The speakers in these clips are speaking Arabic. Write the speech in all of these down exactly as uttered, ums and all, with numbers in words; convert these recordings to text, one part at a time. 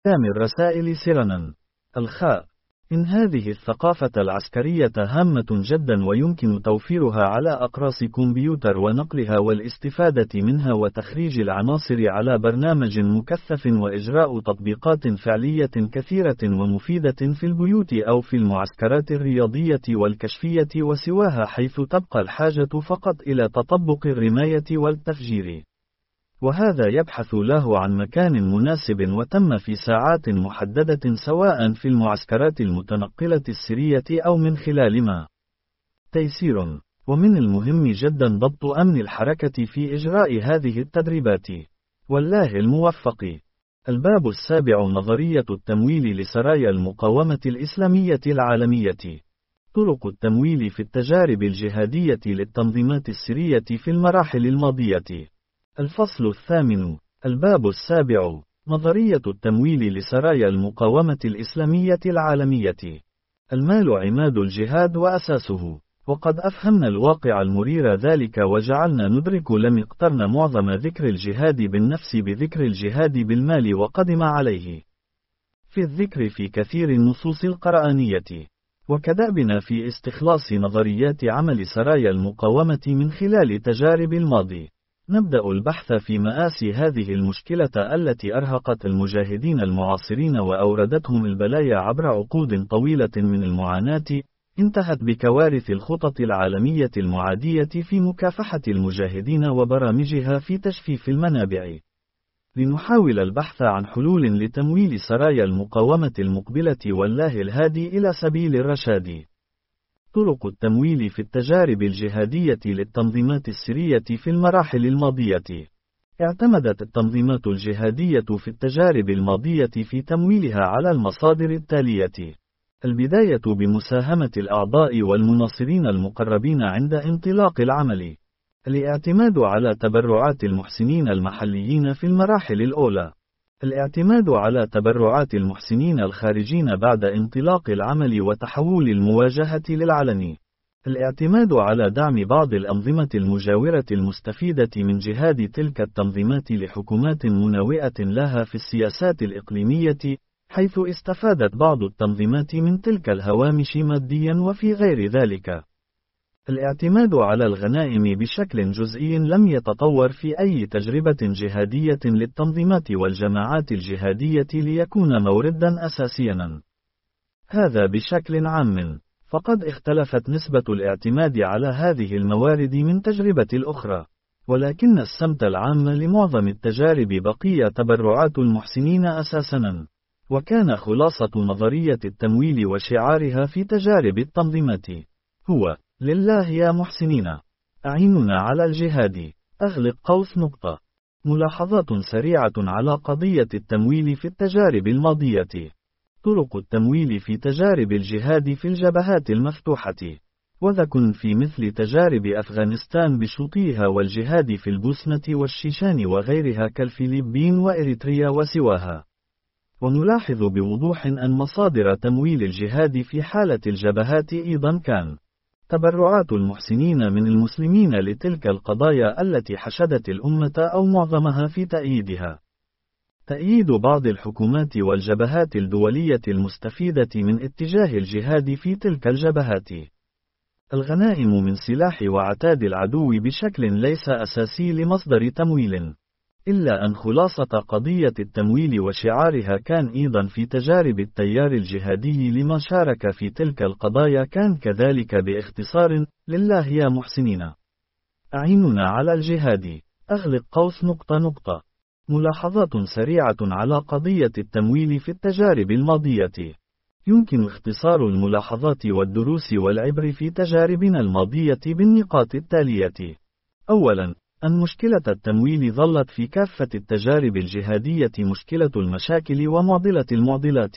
استخدام الرسائل سرًا. الخاء. إن هذه الثقافة العسكرية هامة جدا ويمكن توفيرها على أقراص كمبيوتر ونقلها والاستفادة منها وتخريج العناصر على برنامج مكثف وإجراء تطبيقات فعلية كثيرة ومفيدة في البيوت أو في المعسكرات الرياضية والكشفية وسواها، حيث تبقى الحاجة فقط إلى تطبق الرماية والتفجير. وهذا يبحث له عن مكان مناسب وتم في ساعات محددة، سواء في المعسكرات المتنقلة السرية أو من خلال ما. تيسير. ومن المهم جدا ضبط أمن الحركة في إجراء هذه التدريبات. والله الموفق. الباب السابع. نظرية التمويل لسرايا المقاومة الإسلامية العالمية. طرق التمويل في التجارب الجهادية للتنظيمات السرية في المراحل الماضية. الفصل الثامن. الباب السابع. نظرية التمويل لسرايا المقاومة الإسلامية العالمية. المال عماد الجهاد وأساسه، وقد أفهمنا الواقع المرير ذلك وجعلنا ندرك لم اقترن معظم ذكر الجهاد بالنفس بذكر الجهاد بالمال وقدم عليه في الذكر في كثير النصوص القرآنية. وكدأبنا في استخلاص نظريات عمل سرايا المقاومة من خلال تجارب الماضي، نبدأ البحث في مآسي هذه المشكلة التي أرهقت المجاهدين المعاصرين وأوردتهم البلايا عبر عقود طويلة من المعاناة، انتهت بكوارث الخطط العالمية المعادية في مكافحة المجاهدين وبرامجها في تجفيف المنابع. لنحاول البحث عن حلول لتمويل سرايا المقاومة المقبلة والله الهادي إلى سبيل الرشاد. طرق التمويل في التجارب الجهادية للتنظيمات السرية في المراحل الماضية. اعتمدت التنظيمات الجهادية في التجارب الماضية في تمويلها على المصادر التالية. البداية بمساهمة الأعضاء والمناصرين المقربين عند انطلاق العمل. الاعتماد على تبرعات المحسنين المحليين في المراحل الأولى. الاعتماد على تبرعات المحسنين الخارجين بعد انطلاق العمل وتحول المواجهة للعلن. الاعتماد على دعم بعض الأنظمة المجاورة المستفيدة من جهاد تلك التنظيمات لحكومات مناوئة لها في السياسات الإقليمية، حيث استفادت بعض التنظيمات من تلك الهوامش ماديا وفي غير ذلك. الاعتماد على الغنائم بشكل جزئي لم يتطور في أي تجربة جهادية للتنظيمات والجماعات الجهادية ليكون موردا أساسيا. هذا بشكل عام، فقد اختلفت نسبة الاعتماد على هذه الموارد من تجربة الأخرى، ولكن السمت العام لمعظم التجارب بقي تبرعات المحسنين أساسا. وكان خلاصة نظرية التمويل وشعارها في تجارب التنظيمات هو: لله يا محسنين، أعيننا على الجهاد. أغلق قوس نقطة. ملاحظات سريعة على قضية التمويل في التجارب الماضية. طرق التمويل في تجارب الجهاد في الجبهات المفتوحة. وذكن في مثل تجارب أفغانستان بشوطيها والجهاد في البوسنة والشيشان وغيرها كالفلبين وإريتريا وسواها. ونلاحظ بوضوح أن مصادر تمويل الجهاد في حالة الجبهات أيضا كان تبرعات المحسنين من المسلمين لتلك القضايا التي حشدت الأمة أو معظمها في تأييدها. تأييد بعض الحكومات والجبهات الدولية المستفيدة من اتجاه الجهاد في تلك الجبهات. الغنائم من سلاح وعتاد العدو بشكل ليس أساسي لمصدر تمويل، إلا أن خلاصة قضية التمويل وشعارها كان أيضا في تجارب التيار الجهادي لما شارك في تلك القضايا كان كذلك باختصار: لله يا محسنين، أعيننا على الجهاد. أغلق قوس نقطة نقطة. ملاحظات سريعة على قضية التمويل في التجارب الماضية. يمكن اختصار الملاحظات والدروس والعبر في تجاربنا الماضية بالنقاط التالية. أولا، أن مشكلة التمويل ظلت في كافة التجارب الجهادية مشكلة المشاكل ومعضلة المعضلات،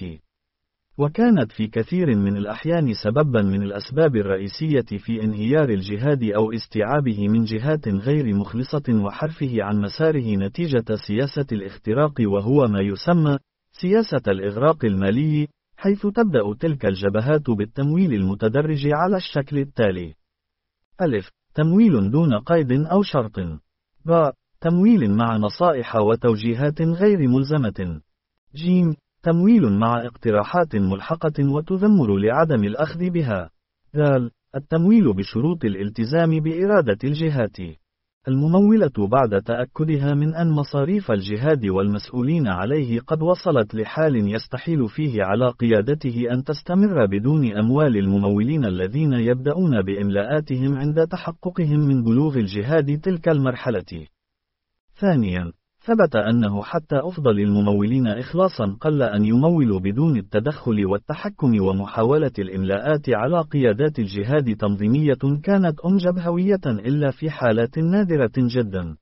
وكانت في كثير من الأحيان سببا من الأسباب الرئيسية في انهيار الجهاد أو استيعابه من جهات غير مخلصة وحرفه عن مساره نتيجة سياسة الاختراق، وهو ما يسمى سياسة الإغراق المالي، حيث تبدأ تلك الجبهات بالتمويل المتدرج على الشكل التالي: ألف. تمويل دون قيد أو شرط. ب. تمويل مع نصائح وتوجيهات غير ملزمة. ج. تمويل مع اقتراحات ملحقة وتذمر لعدم الأخذ بها. د. التمويل بشروط الالتزام بإرادة الجهات الممولة بعد تأكدها من أن مصاريف الجهاد والمسؤولين عليه قد وصلت لحال يستحيل فيه على قيادته أن تستمر بدون أموال الممولين الذين يبدأون بإملاءاتهم عند تحققهم من بلوغ الجهاد تلك المرحلة. ثانيا، ثبت أنه حتى أفضل الممولين إخلاصا قل أن يمولوا بدون التدخل والتحكم ومحاولة الإملاءات على قيادات الجهاد تنظيمية كانت أم جبهوية إلا في حالات نادرة جدا.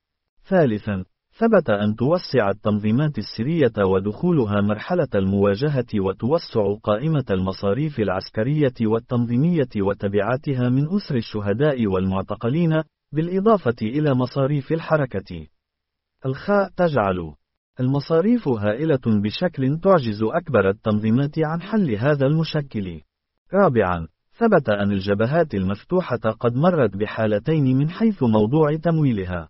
ثالثا، ثبت أن توسع التنظيمات السرية ودخولها مرحلة المواجهة وتوسع قائمة المصاريف العسكرية والتنظيمية وتبعاتها من أسر الشهداء والمعتقلين، بالإضافة إلى مصاريف الحركة. الخاء تجعل المصاريف هائلة بشكل تعجز أكبر التنظيمات عن حل هذا المشكل. رابعا، ثبت أن الجبهات المفتوحة قد مرت بحالتين من حيث موضوع تمويلها.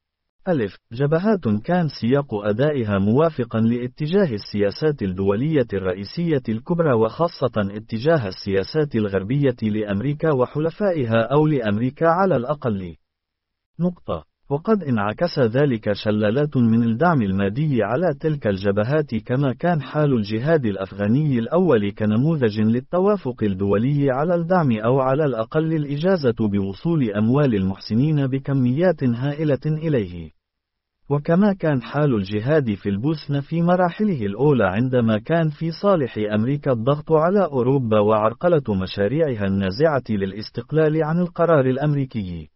ألف، جبهات كان سياق أدائها موافقا لاتجاه السياسات الدولية الرئيسية الكبرى وخاصة اتجاه السياسات الغربية لأمريكا وحلفائها أو لأمريكا على الأقل. نقطة. وقد انعكس ذلك شلالات من الدعم المادي على تلك الجبهات كما كان حال الجهاد الأفغاني الأول كنموذج للتوافق الدولي على الدعم أو على الأقل الإجازة بوصول أموال المحسنين بكميات هائلة إليه. وكما كان حال الجهاد في البوسنة في مراحله الأولى عندما كان في صالح أمريكا الضغط على أوروبا وعرقلة مشاريعها النازعة للاستقلال عن القرار الأمريكي.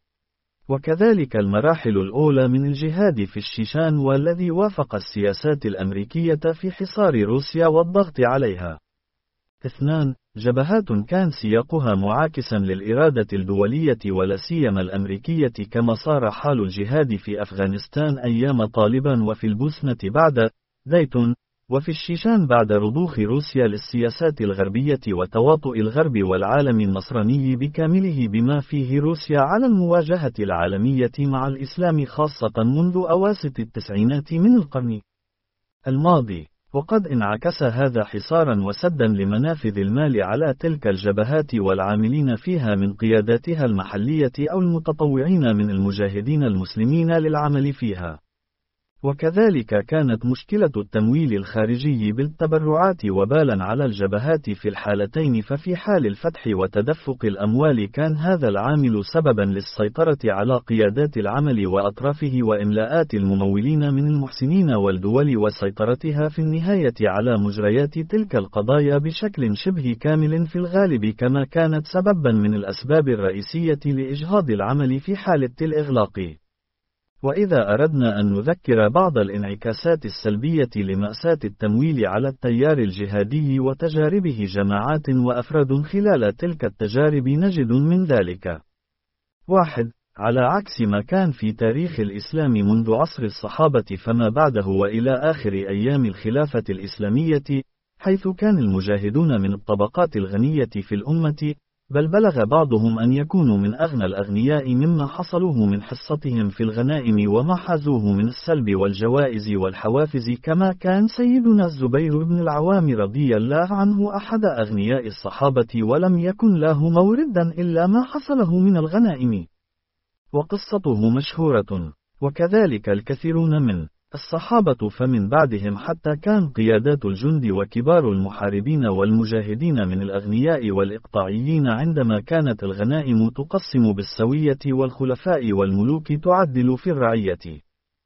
وكذلك المراحل الأولى من الجهاد في الشيشان والذي وافق السياسات الأمريكية في حصار روسيا والضغط عليها. اثنان، جبهات كان سياقها معاكسا للإرادة الدولية ولا سيما الأمريكية كما صار حال الجهاد في أفغانستان أيام طالبان وفي البوسنة بعد دايتون، وفي الشيشان بعد رضوخ روسيا للسياسات الغربية وتواطؤ الغرب والعالم النصراني بكامله بما فيه روسيا على المواجهة العالمية مع الإسلام خاصة منذ أواسط التسعينات من القرن الماضي. وقد انعكس هذا حصارا وسدا لمنافذ المال على تلك الجبهات والعاملين فيها من قياداتها المحلية أو المتطوعين من المجاهدين المسلمين للعمل فيها. وكذلك كانت مشكلة التمويل الخارجي بالتبرعات وبالا على الجبهات في الحالتين، ففي حال الفتح وتدفق الأموال كان هذا العامل سببا للسيطرة على قيادات العمل وأطرافه وإملاءات الممولين من المحسنين والدول وسيطرتها في النهاية على مجريات تلك القضايا بشكل شبه كامل في الغالب، كما كانت سببا من الأسباب الرئيسية لإجهاض العمل في حالة الإغلاق. وإذا أردنا أن نذكر بعض الانعكاسات السلبية لمأساة التمويل على التيار الجهادي وتجاربه جماعات وأفراد خلال تلك التجارب نجد من ذلك: واحد. على عكس ما كان في تاريخ الإسلام منذ عصر الصحابة فما بعده وإلى آخر أيام الخلافة الإسلامية، حيث كان المجاهدون من الطبقات الغنية في الأمة، بل بلغ بعضهم أن يكونوا من أغنى الأغنياء مما حصلوه من حصتهم في الغنائم وما حازوه من السلب والجوائز والحوافز، كما كان سيدنا الزبير بن العوام رضي الله عنه أحد أغنياء الصحابة ولم يكن له موردا إلا ما حصله من الغنائم، وقصته مشهورة. وكذلك الكثيرون من الصحابة فمن بعدهم حتى كان قيادات الجند وكبار المحاربين والمجاهدين من الأغنياء والإقطاعيين، عندما كانت الغنائم تقسم بالسوية والخلفاء والملوك تعدل في الرعية.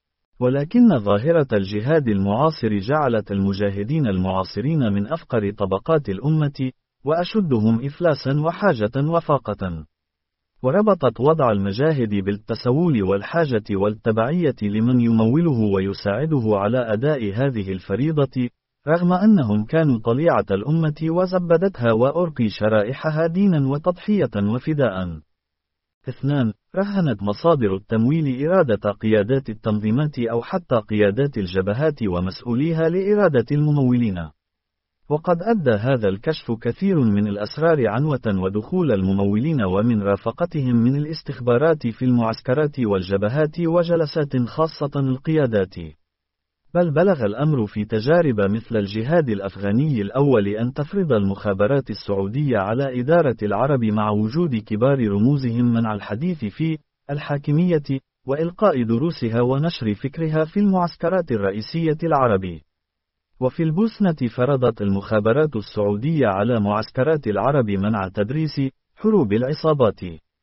ولكن ظاهرة الجهاد المعاصر جعلت المجاهدين المعاصرين من أفقر طبقات الأمة، وأشدهم إفلاسا وحاجة وفاقة. وربطت وضع المجاهد بالتسول والحاجة والتبعية لمن يموله ويساعده على أداء هذه الفريضة، رغم أنهم كانوا طليعة الأمة وزبدتها وأرقي شرائحها دينا وتضحية وفداء. اثنان. رهنت مصادر التمويل إرادة قيادات التنظيمات أو حتى قيادات الجبهات ومسؤوليها لإرادة الممولين. وقد أدى هذا الكشف كثير من الأسرار عنوة ودخول الممولين ومن رافقتهم من الاستخبارات في المعسكرات والجبهات وجلسات خاصة القيادات. بل بلغ الأمر في تجارب مثل الجهاد الأفغاني الأول أن تفرض المخابرات السعودية على إدارة العرب مع وجود كبار رموزهم منع الحديث في الحاكمية وإلقاء دروسها ونشر فكرها في المعسكرات الرئيسية العربي. وفي البوسنة فرضت المخابرات السعودية على معسكرات العرب منع تدريس حروب العصابات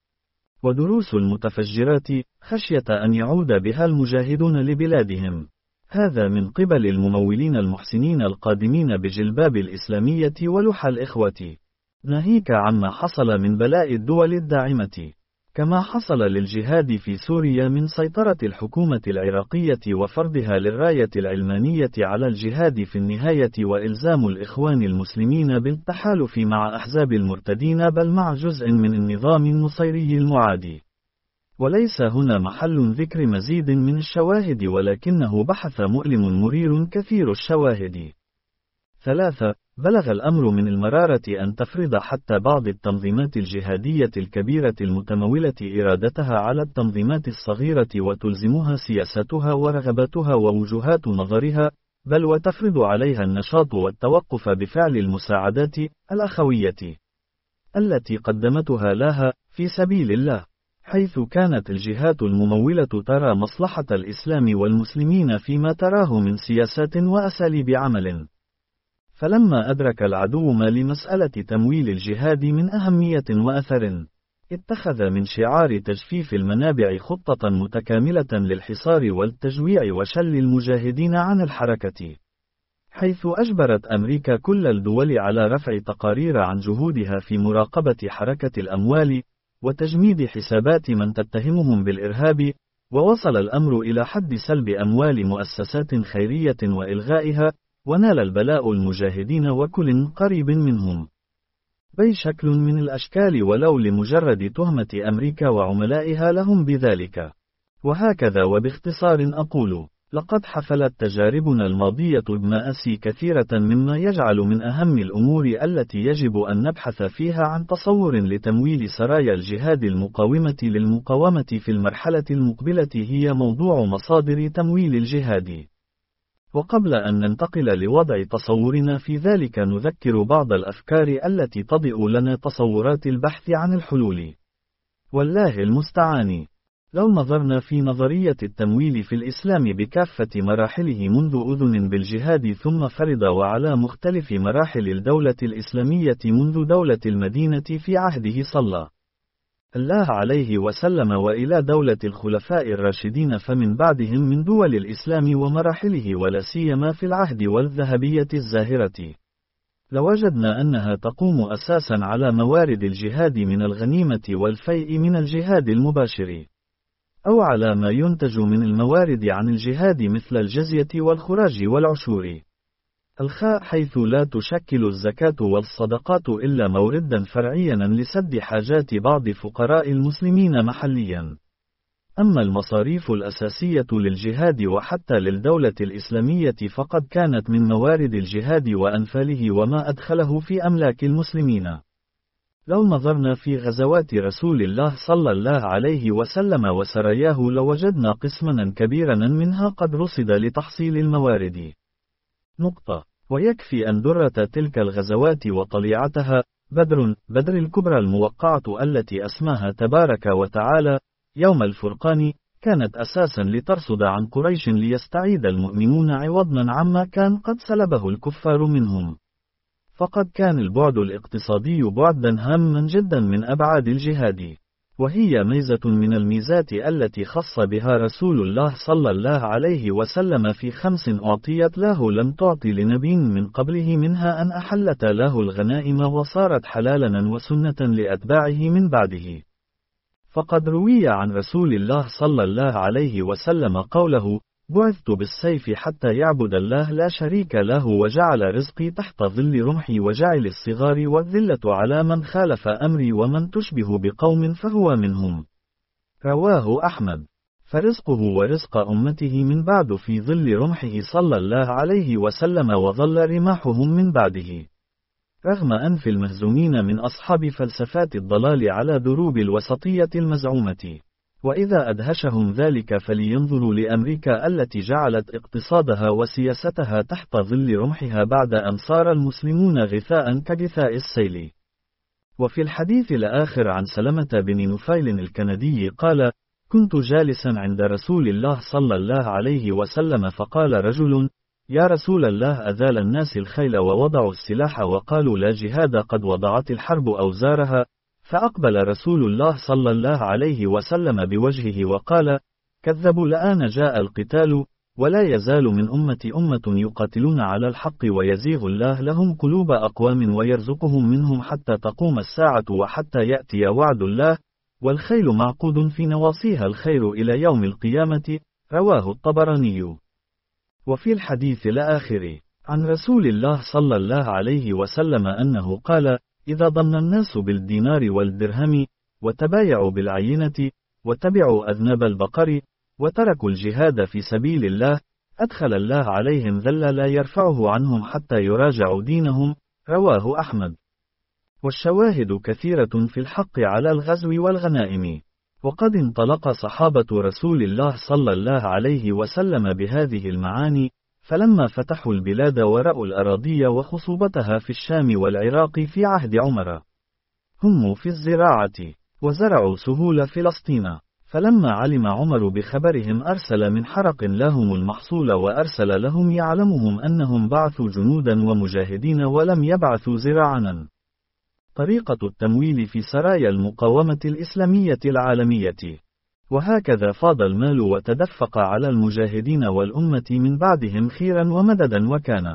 ودروس المتفجرات خشية أن يعود بها المجاهدون لبلادهم. هذا من قبل الممولين المحسنين القادمين بجلباب الإسلامية ولحى الإخوة، ناهيك عما حصل من بلاء الدول الداعمة، كما حصل للجهاد في سوريا من سيطرة الحكومة العراقية وفرضها للراية العلمانية على الجهاد في النهاية وإلزام الإخوان المسلمين بالتحالف مع أحزاب المرتدين بل مع جزء من النظام النصيري المعادي. وليس هنا محل ذكر مزيد من الشواهد، ولكنه بحث مؤلم مرير كثير الشواهد. ثلاثة. بلغ الأمر من المرارة أن تفرض حتى بعض التنظيمات الجهادية الكبيرة المتمولة إرادتها على التنظيمات الصغيرة وتلزمها سياستها ورغباتها ووجهات نظرها، بل وتفرض عليها النشاط والتوقف بفعل المساعدات الأخوية التي قدمتها لها في سبيل الله، حيث كانت الجهات الممولة ترى مصلحة الإسلام والمسلمين فيما تراه من سياسات وأساليب عمل. فلما أدرك العدو ما لمسألة تمويل الجهاد من أهمية وأثر، اتخذ من شعار تجفيف المنابع خطة متكاملة للحصار والتجويع وشل المجاهدين عن الحركة، حيث أجبرت أمريكا كل الدول على رفع تقارير عن جهودها في مراقبة حركة الأموال وتجميد حسابات من تتهمهم بالإرهاب، ووصل الأمر إلى حد سلب أموال مؤسسات خيرية وإلغائها، ونال البلاء المجاهدين وكل قريب منهم بأي شكل من الأشكال ولو لمجرد تهمة أمريكا وعملائها لهم بذلك. وهكذا وباختصار أقول: لقد حفلت تجاربنا الماضية بمآسي كثيرة، مما يجعل من أهم الأمور التي يجب أن نبحث فيها عن تصور لتمويل سرايا الجهاد المقاومة للمقاومة في المرحلة المقبلة هي موضوع مصادر تمويل الجهاد. وقبل أن ننتقل لوضع تصورنا في ذلك، نذكر بعض الأفكار التي تضئ لنا تصورات البحث عن الحلول. والله المستعان. لو نظرنا في نظرية التمويل في الإسلام بكافة مراحله منذ أذن بالجهاد ثم فرض وعلى مختلف مراحل الدولة الإسلامية منذ دولة المدينة في عهده صلى الله عليه وسلم وإلى دولة الخلفاء الراشدين فمن بعدهم من دول الإسلام ومراحله ولا سيما في العهد والذهبية الزاهرة، لوجدنا أنها تقوم أساسا على موارد الجهاد من الغنيمة والفيء من الجهاد المباشر، أو على ما ينتج من الموارد عن الجهاد مثل الجزية والخراج والعشور. الخاء حيث لا تشكل الزكاة والصدقات إلا موردا فرعيا لسد حاجات بعض فقراء المسلمين محليا. أما المصاريف الأساسية للجهاد وحتى للدولة الإسلامية فقد كانت من موارد الجهاد وأنفاله وما أدخله في أملاك المسلمين. لو نظرنا في غزوات رسول الله صلى الله عليه وسلم وسراياه لوجدنا قسما كبيرا منها قد رصد لتحصيل الموارد. نقطة. ويكفي أن درة تلك الغزوات وطليعتها بدر بدر الكبرى الموقعة التي أسماها تبارك وتعالى يوم الفرقان كانت أساسا لترصد عن قريش ليستعيد المؤمنون عوضا عما كان قد سلبه الكفار منهم. فقد كان البعد الاقتصادي بعدا هاما جدا من أبعاد الجهاد، وهي ميزة من الميزات التي خص بها رسول الله صلى الله عليه وسلم في خمس أعطيت له لم تعطي لنبي من قبله، منها أن أحلت له الغنائم وصارت حلالا وسنة لأتباعه من بعده. فقد روي عن رسول الله صلى الله عليه وسلم قوله: بعثت بالسيف حتى يعبد الله لا شريك له وجعل رزقي تحت ظل رمحي وجعل الصغار والذلة على من خالف أمري ومن تشبه بقوم فهو منهم. رواه أحمد. فرزقه ورزق أمته من بعد في ظل رمحه صلى الله عليه وسلم وظل رماحهم من بعده. رغم أنف المهزومين من أصحاب فلسفات الضلال على دروب الوسطية المزعومة. وإذا أدهشهم ذلك فلينظروا لأمريكا التي جعلت اقتصادها وسياستها تحت ظل رمحها بعد أن صار المسلمون غثاء كغثاء السيل. وفي الحديث الآخر عن سلمة بن نفيل الكندي قال: كنت جالسا عند رسول الله صلى الله عليه وسلم فقال رجل: يا رسول الله، أذال الناس الخيل ووضعوا السلاح وقالوا لا جهاد، قد وضعت الحرب أوزارها. فأقبل رسول الله صلى الله عليه وسلم بوجهه وقال: كذبوا، الآن جاء القتال، ولا يزال من أمة أمة يقاتلون على الحق ويزيغ الله لهم قلوب أقوام ويرزقهم منهم حتى تقوم الساعة وحتى يأتي وعد الله، والخيل معقود في نواصيها الخير إلى يوم القيامة. رواه الطبراني. وفي الحديث الآخر عن رسول الله صلى الله عليه وسلم أنه قال: إذا ضمن الناس بالدينار والدرهم، وتبايعوا بالعينة، وتبعوا أذناب البقر، وتركوا الجهاد في سبيل الله، أدخل الله عليهم ذل لا يرفعه عنهم حتى يراجعوا دينهم. رواه أحمد. والشواهد كثيرة في الحق على الغزو والغنائم. وقد انطلق صحابة رسول الله صلى الله عليه وسلم بهذه المعاني، فلما فتحوا البلاد ورأوا الأراضي وخصوبتها في الشام والعراق في عهد عمر، هموا في الزراعة، وزرعوا سهول فلسطين. فلما علم عمر بخبرهم أرسل من حرق لهم المحصول، وأرسل لهم يعلمهم أنهم بعثوا جنودا ومجاهدين ولم يبعثوا زراعا. طريقة التمويل في سرايا المقاومة الإسلامية العالمية. وهكذا فاض المال وتدفق على المجاهدين والأمة من بعدهم خيرا ومددا، وكان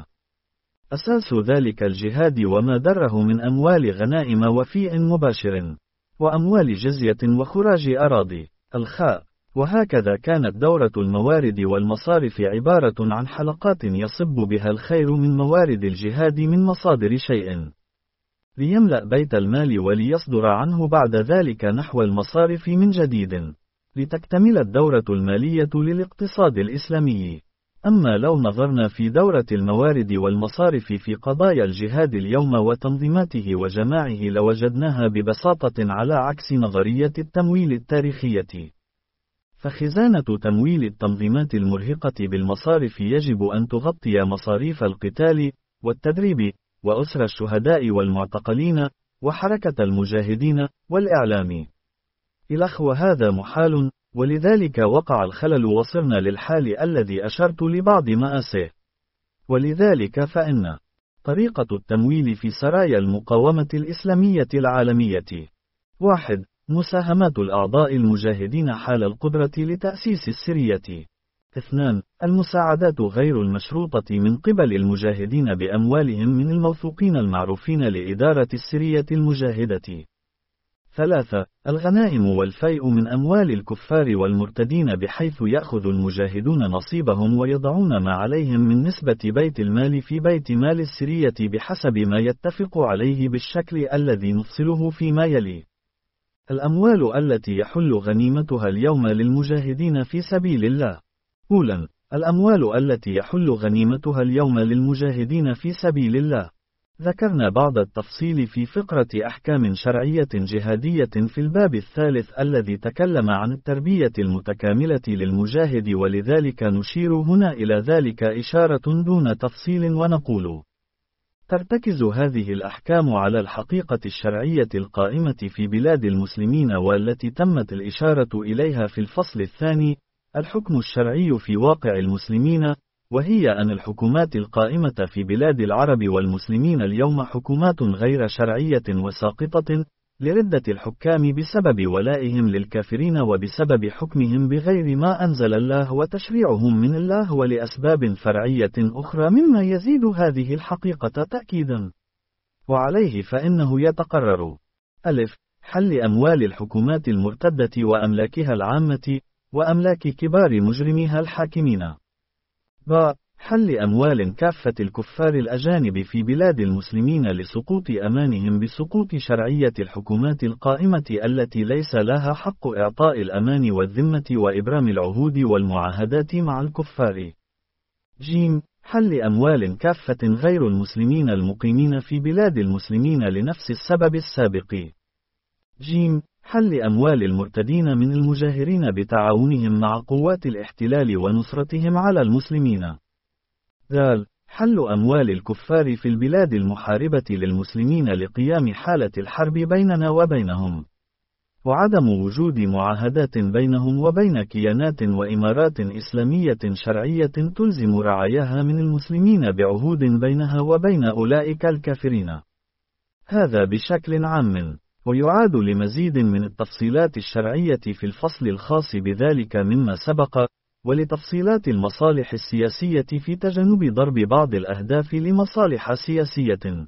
أساس ذلك الجهاد وما دره من أموال غنائم وفيء مباشر، وأموال جزية وخراج أراضي. الخاء. وهكذا كانت دورة الموارد والمصارف عبارة عن حلقات يصب بها الخير من موارد الجهاد من مصادر شيء، ليملأ بيت المال وليصدر عنه بعد ذلك نحو المصارف من جديد، لتكتمل الدورة المالية للاقتصاد الإسلامي. أما لو نظرنا في دورة الموارد والمصارف في قضايا الجهاد اليوم وتنظيماته وجماعه لوجدناها ببساطة على عكس نظرية التمويل التاريخية. فخزانة تمويل التنظيمات المرهقة بالمصارف يجب أن تغطي مصاريف القتال والتدريب وأسر الشهداء والمعتقلين وحركة المجاهدين والإعلام. إلخ وهذا محال، ولذلك وقع الخلل وصرنا للحال الذي أشرت لبعض مآسيه. ولذلك فإن طريقة التمويل في سرايا المقاومة الإسلامية العالمية: واحد. مساهمات الأعضاء المجاهدين حال القدرة لتأسيس السرية. اثنان. المساعدات غير المشروطة من قبل المجاهدين بأموالهم من الموثوقين المعروفين لإدارة السرية المجاهدة. ثلاثة. الغنائم والفيء من أموال الكفار والمرتدين، بحيث يأخذ المجاهدون نصيبهم ويضعون ما عليهم من نسبة بيت المال في بيت مال السرية بحسب ما يتفق عليه بالشكل الذي نفصله فيما يلي. الأموال التي يحل غنيمتها اليوم للمجاهدين في سبيل الله. أولاً، الأموال التي يحل غنيمتها اليوم للمجاهدين في سبيل الله. ذكرنا بعض التفصيل في فقرة أحكام شرعية جهادية في الباب الثالث الذي تكلم عن التربية المتكاملة للمجاهد، ولذلك نشير هنا إلى ذلك إشارة دون تفصيل ونقول: ترتكز هذه الأحكام على الحقيقة الشرعية القائمة في بلاد المسلمين، والتي تمت الإشارة إليها في الفصل الثاني، الحكم الشرعي في واقع المسلمين، وهي أن الحكومات القائمة في بلاد العرب والمسلمين اليوم حكومات غير شرعية وساقطة، لردة الحكام بسبب ولائهم للكافرين وبسبب حكمهم بغير ما أنزل الله وتشريعهم من الله، ولأسباب فرعية أخرى مما يزيد هذه الحقيقة تأكيدا. وعليه فإنه يتقرر: ألف. حل أموال الحكومات المرتدة وأملاكها العامة، وأملاك كبار مجرميها الحاكمين. ب. حل أموال كافة الكفار الأجانب في بلاد المسلمين لسقوط أمانهم بسقوط شرعية الحكومات القائمة التي ليس لها حق إعطاء الأمان والذمة وإبرام العهود والمعاهدات مع الكفار. ج. حل أموال كافة غير المسلمين المقيمين في بلاد المسلمين لنفس السبب السابق. ج. حل أموال المرتدين من المجاهرين بتعاونهم مع قوات الاحتلال ونصرتهم على المسلمين. د. حل أموال الكفار في البلاد المحاربة للمسلمين لقيام حالة الحرب بيننا وبينهم، وعدم وجود معاهدات بينهم وبين كيانات وإمارات إسلامية شرعية تلزم رعاياها من المسلمين بعهود بينها وبين أولئك الكافرين. هذا بشكل عام، ويعاد لمزيد من التفصيلات الشرعية في الفصل الخاص بذلك مما سبق، ولتفصيلات المصالح السياسية في تجنب ضرب بعض الأهداف لمصالح سياسية.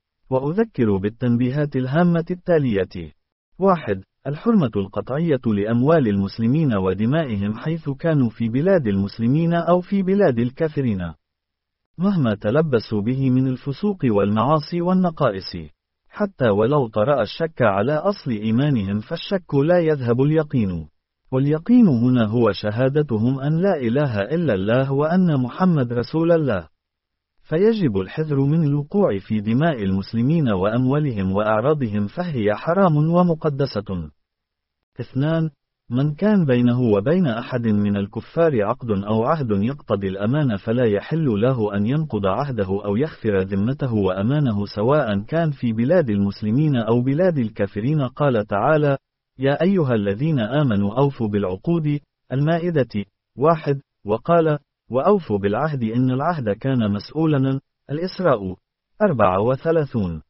وأذكر بالتنبيهات الهامة التالية. واحد. الحرمة القطعية لأموال المسلمين ودمائهم حيث كانوا في بلاد المسلمين أو في بلاد الكافرين، مهما تلبسوا به من الفسوق والمعاصي والنقائص، حتى ولو طرأ الشك على أصل إيمانهم فالشك لا يذهب اليقين، واليقين هنا هو شهادتهم أن لا إله إلا الله وأن محمد رسول الله، فيجب الحذر من الوقوع في دماء المسلمين وأموالهم وأعراضهم فهي حرام ومقدسة. اثنان. من كان بينه وبين أحد من الكفار عقد أو عهد يقتضي الأمان فلا يحل له أن ينقض عهده أو يخفر ذمته وأمانه سواء كان في بلاد المسلمين أو بلاد الكافرين. قال تعالى: يا أيها الذين آمنوا أوفوا بالعقود. المائدة. واحد. وقال: وأوفوا بالعهد إن العهد كان مسؤولا. الإسراء. أربعة وثلاثون.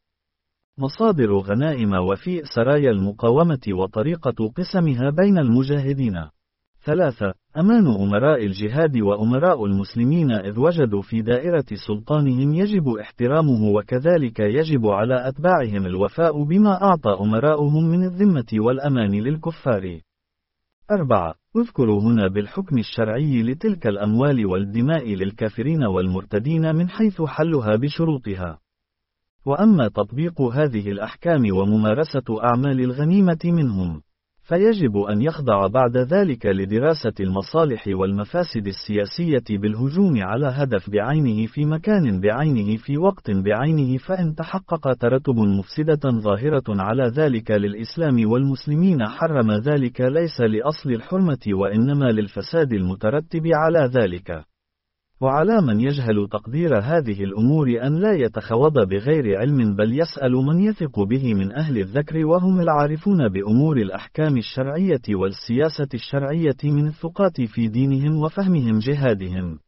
مصادر غنائم وفيء سرايا المقاومة وطريقة قسمها بين المجاهدين. ثلاثة. أمان أمراء الجهاد وأمراء المسلمين إذ وجدوا في دائرة سلطانهم يجب احترامه، وكذلك يجب على أتباعهم الوفاء بما أعطى أمراؤهم من الذمة والأمان للكفار. أربعة. اذكر هنا بالحكم الشرعي لتلك الأموال والدماء للكافرين والمرتدين من حيث حلها بشروطها. وأما تطبيق هذه الأحكام وممارسة أعمال الغنيمة منهم، فيجب أن يخضع بعد ذلك لدراسة المصالح والمفاسد السياسية بالهجوم على هدف بعينه في مكان بعينه في وقت بعينه، فإن تحقق ترتب مفسدة ظاهرة على ذلك للإسلام والمسلمين حرم ذلك ليس لأصل الحرمة وإنما للفساد المترتب على ذلك. وعلى من يجهل تقدير هذه الأمور أن لا يتخوض بغير علم بل يسأل من يثق به من أهل الذكر وهم العارفون بأمور الأحكام الشرعية والسياسة الشرعية من الثقات في دينهم وفهمهم جهادهم.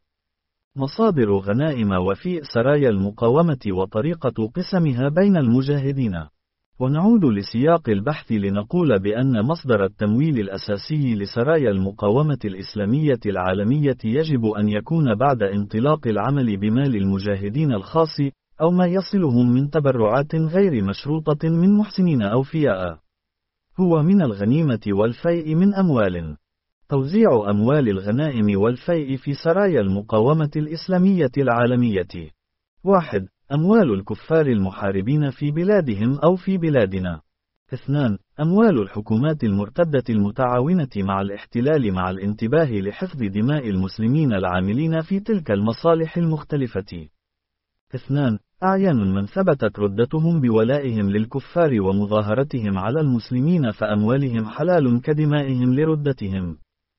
مصادر غنائم وفيء سرايا المقاومة وطريقة قسمها بين المجاهدين. ونعود لسياق البحث لنقول بأن مصدر التمويل الأساسي لسرايا المقاومة الإسلامية العالمية يجب أن يكون بعد انطلاق العمل بمال المجاهدين الخاص، أو ما يصلهم من تبرعات غير مشروطة من محسنين أوفياء، هو من الغنيمة والفيء من أموال. توزيع أموال الغنائم والفيء في سرايا المقاومة الإسلامية العالمية. واحد. أموال الكفار المحاربين في بلادهم أو في بلادنا. اثنان. أموال الحكومات المرتدة المتعاونة مع الاحتلال مع الانتباه لحفظ دماء المسلمين العاملين في تلك المصالح المختلفة. اثنان. أعيان من ثبتت ردتهم بولائهم للكفار ومظاهرتهم على المسلمين فأموالهم حلال كدمائهم لردتهم.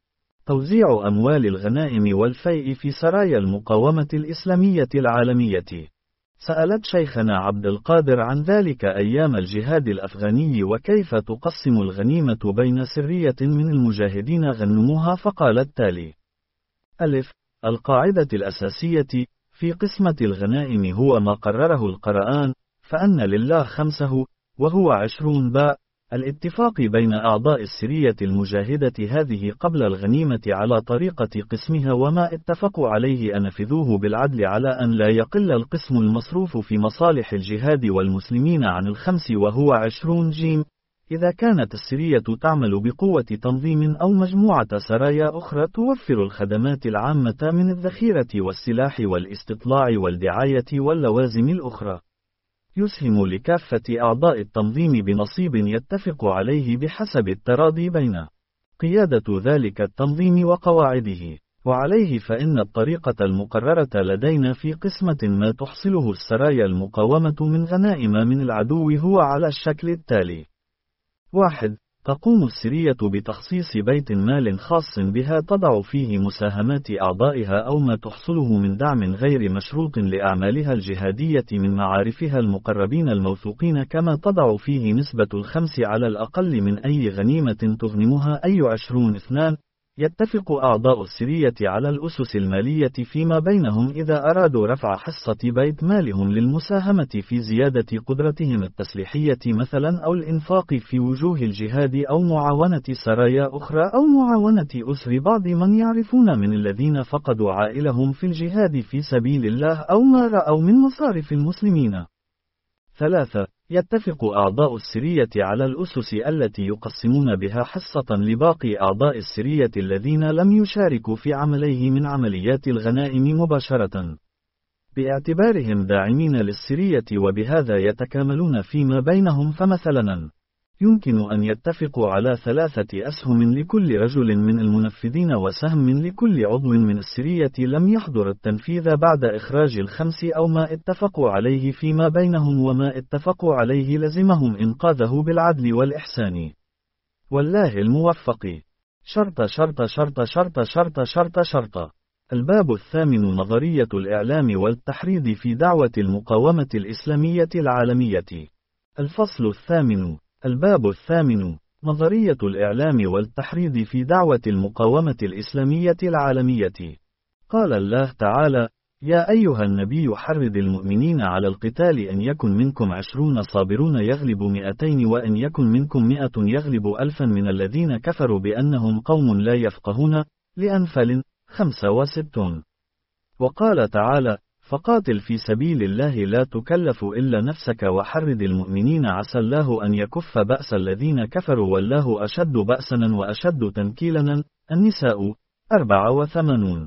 توزيع أموال الغنائم والفيء في سرايا المقاومة الإسلامية العالمية. سألت شيخنا عبد القادر عن ذلك أيام الجهاد الأفغاني وكيف تقسم الغنيمة بين سرية من المجاهدين غنموها، فقال التالي: ألف. القاعدة الأساسية في قسمة الغنائم هو ما قرره القرآن، فأن لله خمسه وهو عشرون باء. الاتفاق بين أعضاء السرية المجاهدة هذه قبل الغنيمة على طريقة قسمها وما اتفقوا عليه أنفذوه بالعدل على أن لا يقل القسم المصروف في مصالح الجهاد والمسلمين عن الخمس وهو عشرون جيم. إذا كانت السرية تعمل بقوة تنظيم أو مجموعة سرايا أخرى توفر الخدمات العامة من الذخيرة والسلاح والاستطلاع والدعاية واللوازم الأخرى، يسهم لكافة أعضاء التنظيم بنصيب يتفق عليه بحسب التراضي بين قيادة ذلك التنظيم وقواعده. وعليه فإن الطريقة المقررة لدينا في قسمة ما تحصله السرايا المقاومة من غنائم من العدو هو على الشكل التالي: واحد. تقوم السرية بتخصيص بيت مال خاص بها تضع فيه مساهمات أعضائها أو ما تحصله من دعم غير مشروط لأعمالها الجهادية من معارفها المقربين الموثوقين، كما تضع فيه نسبة الخمس على الأقل من أي غنيمة تغنمها أي عشرون اثنان. يتفق أعضاء السرية على الأسس المالية فيما بينهم إذا أرادوا رفع حصة بيت مالهم للمساهمة في زيادة قدرتهم التسليحية مثلا، أو الإنفاق في وجوه الجهاد، أو معاونة سرايا أخرى، أو معاونة أسر بعض من يعرفون من الذين فقدوا عائلهم في الجهاد في سبيل الله، أو ما رأوا من مصارف المسلمين. ثلاثة. يتفق أعضاء السرية على الأسس التي يقسمون بها حصة لباقي أعضاء السرية الذين لم يشاركوا في عمليه من عمليات الغنائم مباشرة، باعتبارهم داعمين للسرية، وبهذا يتكاملون فيما بينهم. فمثلا يمكن أن يتفقوا على ثلاثة أسهم لكل رجل من المنفذين وسهم لكل عضو من السرية لم يحضر التنفيذ بعد إخراج الخمس، أو ما اتفقوا عليه فيما بينهم، وما اتفقوا عليه لزمهم إنقاذه بالعدل والإحسان. والله الموفق. شرط شرط شرط شرط شرط شرط شرط. الباب الثامن: نظرية الإعلام والتحريض في دعوة المقاومة الإسلامية العالمية. الفصل الثامن. الباب الثامن: نظرية الإعلام والتحريض في دعوة المقاومة الإسلامية العالمية. قال الله تعالى: يا أيها النبي حرض المؤمنين على القتال، أن يكن منكم عشرون صابرون يغلب مئتين، وأن يكن منكم مئة يغلب ألفا من الذين كفروا بأنهم قوم لا يفقهون. لأنفال خمسة وستون. وقال تعالى: فقاتل في سبيل الله لا تكلف إلا نفسك وحرض المؤمنين عسى الله أن يكف بأس الذين كفروا والله أشد بأسا وأشد تنكيلا. النساء أربعة وثمانون.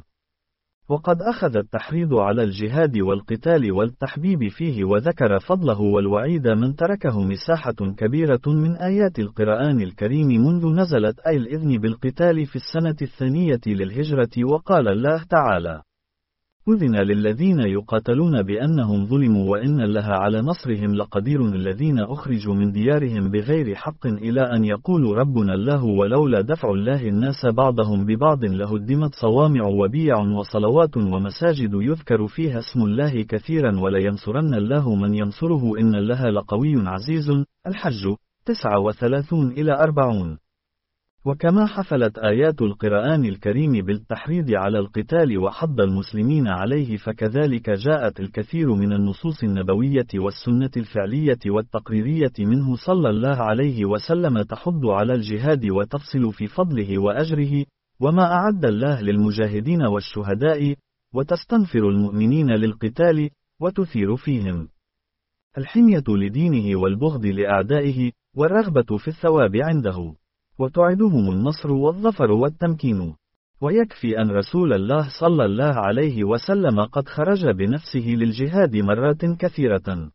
وقد أخذ التحريض على الجهاد والقتال والتحبيب فيه وذكر فضله والوعيد من تركه مساحة كبيرة من آيات القرآن الكريم منذ نزلت أي الإذن بالقتال في السنة الثانية للهجرة. وقال الله تعالى: أذن للذين يقاتلون بأنهم ظلموا وإن الله على نصرهم لقدير. الذين أخرجوا من ديارهم بغير حق إلى أن يقولوا ربنا الله ولولا دفع الله الناس بعضهم ببعض لهدمت صوامع وبيع وصلوات ومساجد يذكر فيها اسم الله كثيرا ولينصرن الله من ينصره إن الله لقوي عزيز. الحج تسعة وثلاثون إلى أربعون. وكما حفلت آيات القرآن الكريم بالتحريض على القتال وحض المسلمين عليه، فكذلك جاءت الكثير من النصوص النبوية والسنة الفعلية والتقريرية منه صلى الله عليه وسلم تحض على الجهاد وتفصل في فضله وأجره، وما أعد الله للمجاهدين والشهداء، وتستنفر المؤمنين للقتال، وتثير فيهم الحمية لدينه والبغض لأعدائه، والرغبة في الثواب عنده، وتعدهم النصر والظفر والتمكين. ويكفي أن رسول الله صلى الله عليه وسلم قد خرج بنفسه للجهاد مرات كثيرة،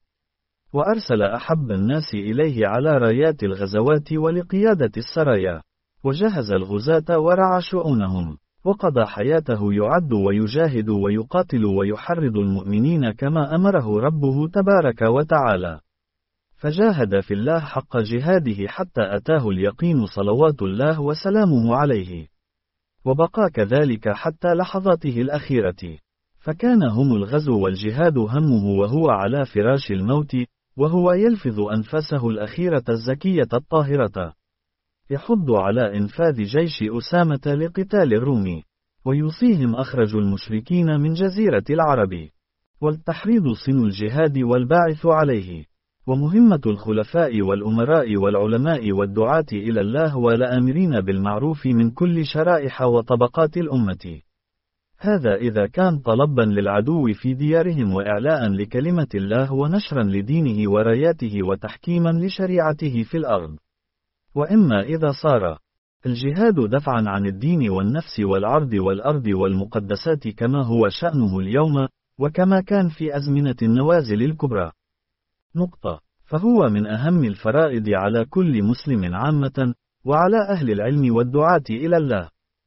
وأرسل أحب الناس إليه على رايات الغزوات ولقيادة السرايا، وجهز الغزاة ورعى شؤونهم، وقضى حياته يعد ويجاهد ويقاتل ويحرض المؤمنين كما أمره ربه تبارك وتعالى. فجاهد في الله حق جهاده حتى أتاه اليقين صلوات الله وسلامه عليه، وبقى كذلك حتى لحظاته الأخيرة. فكان هم الغزو والجهاد همه وهو على فراش الموت، وهو يلفظ أنفاسه الأخيرة الزكية الطاهرة، يحض على إنفاذ جيش أسامة لقتال الروم، ويوصيهم أخرج المشركين من جزيرة العرب، والتحريض صن الجهاد والباعث عليه، ومهمة الخلفاء والأمراء والعلماء والدعاة إلى الله والآمرين بالمعروف من كل شرائح وطبقات الأمة. هذا إذا كان طلبا للعدو في ديارهم وإعلاء لكلمة الله ونشرا لدينه وراياته وتحكيما لشريعته في الأرض. وإما إذا صار الجهاد دفعا عن الدين والنفس والعرض والأرض والمقدسات كما هو شأنه اليوم، وكما كان في أزمنة النوازل الكبرى. نقطة. فهو من أهم الفرائض على كل مسلم عامة، وعلى أهل العلم والدعاة إلى الله،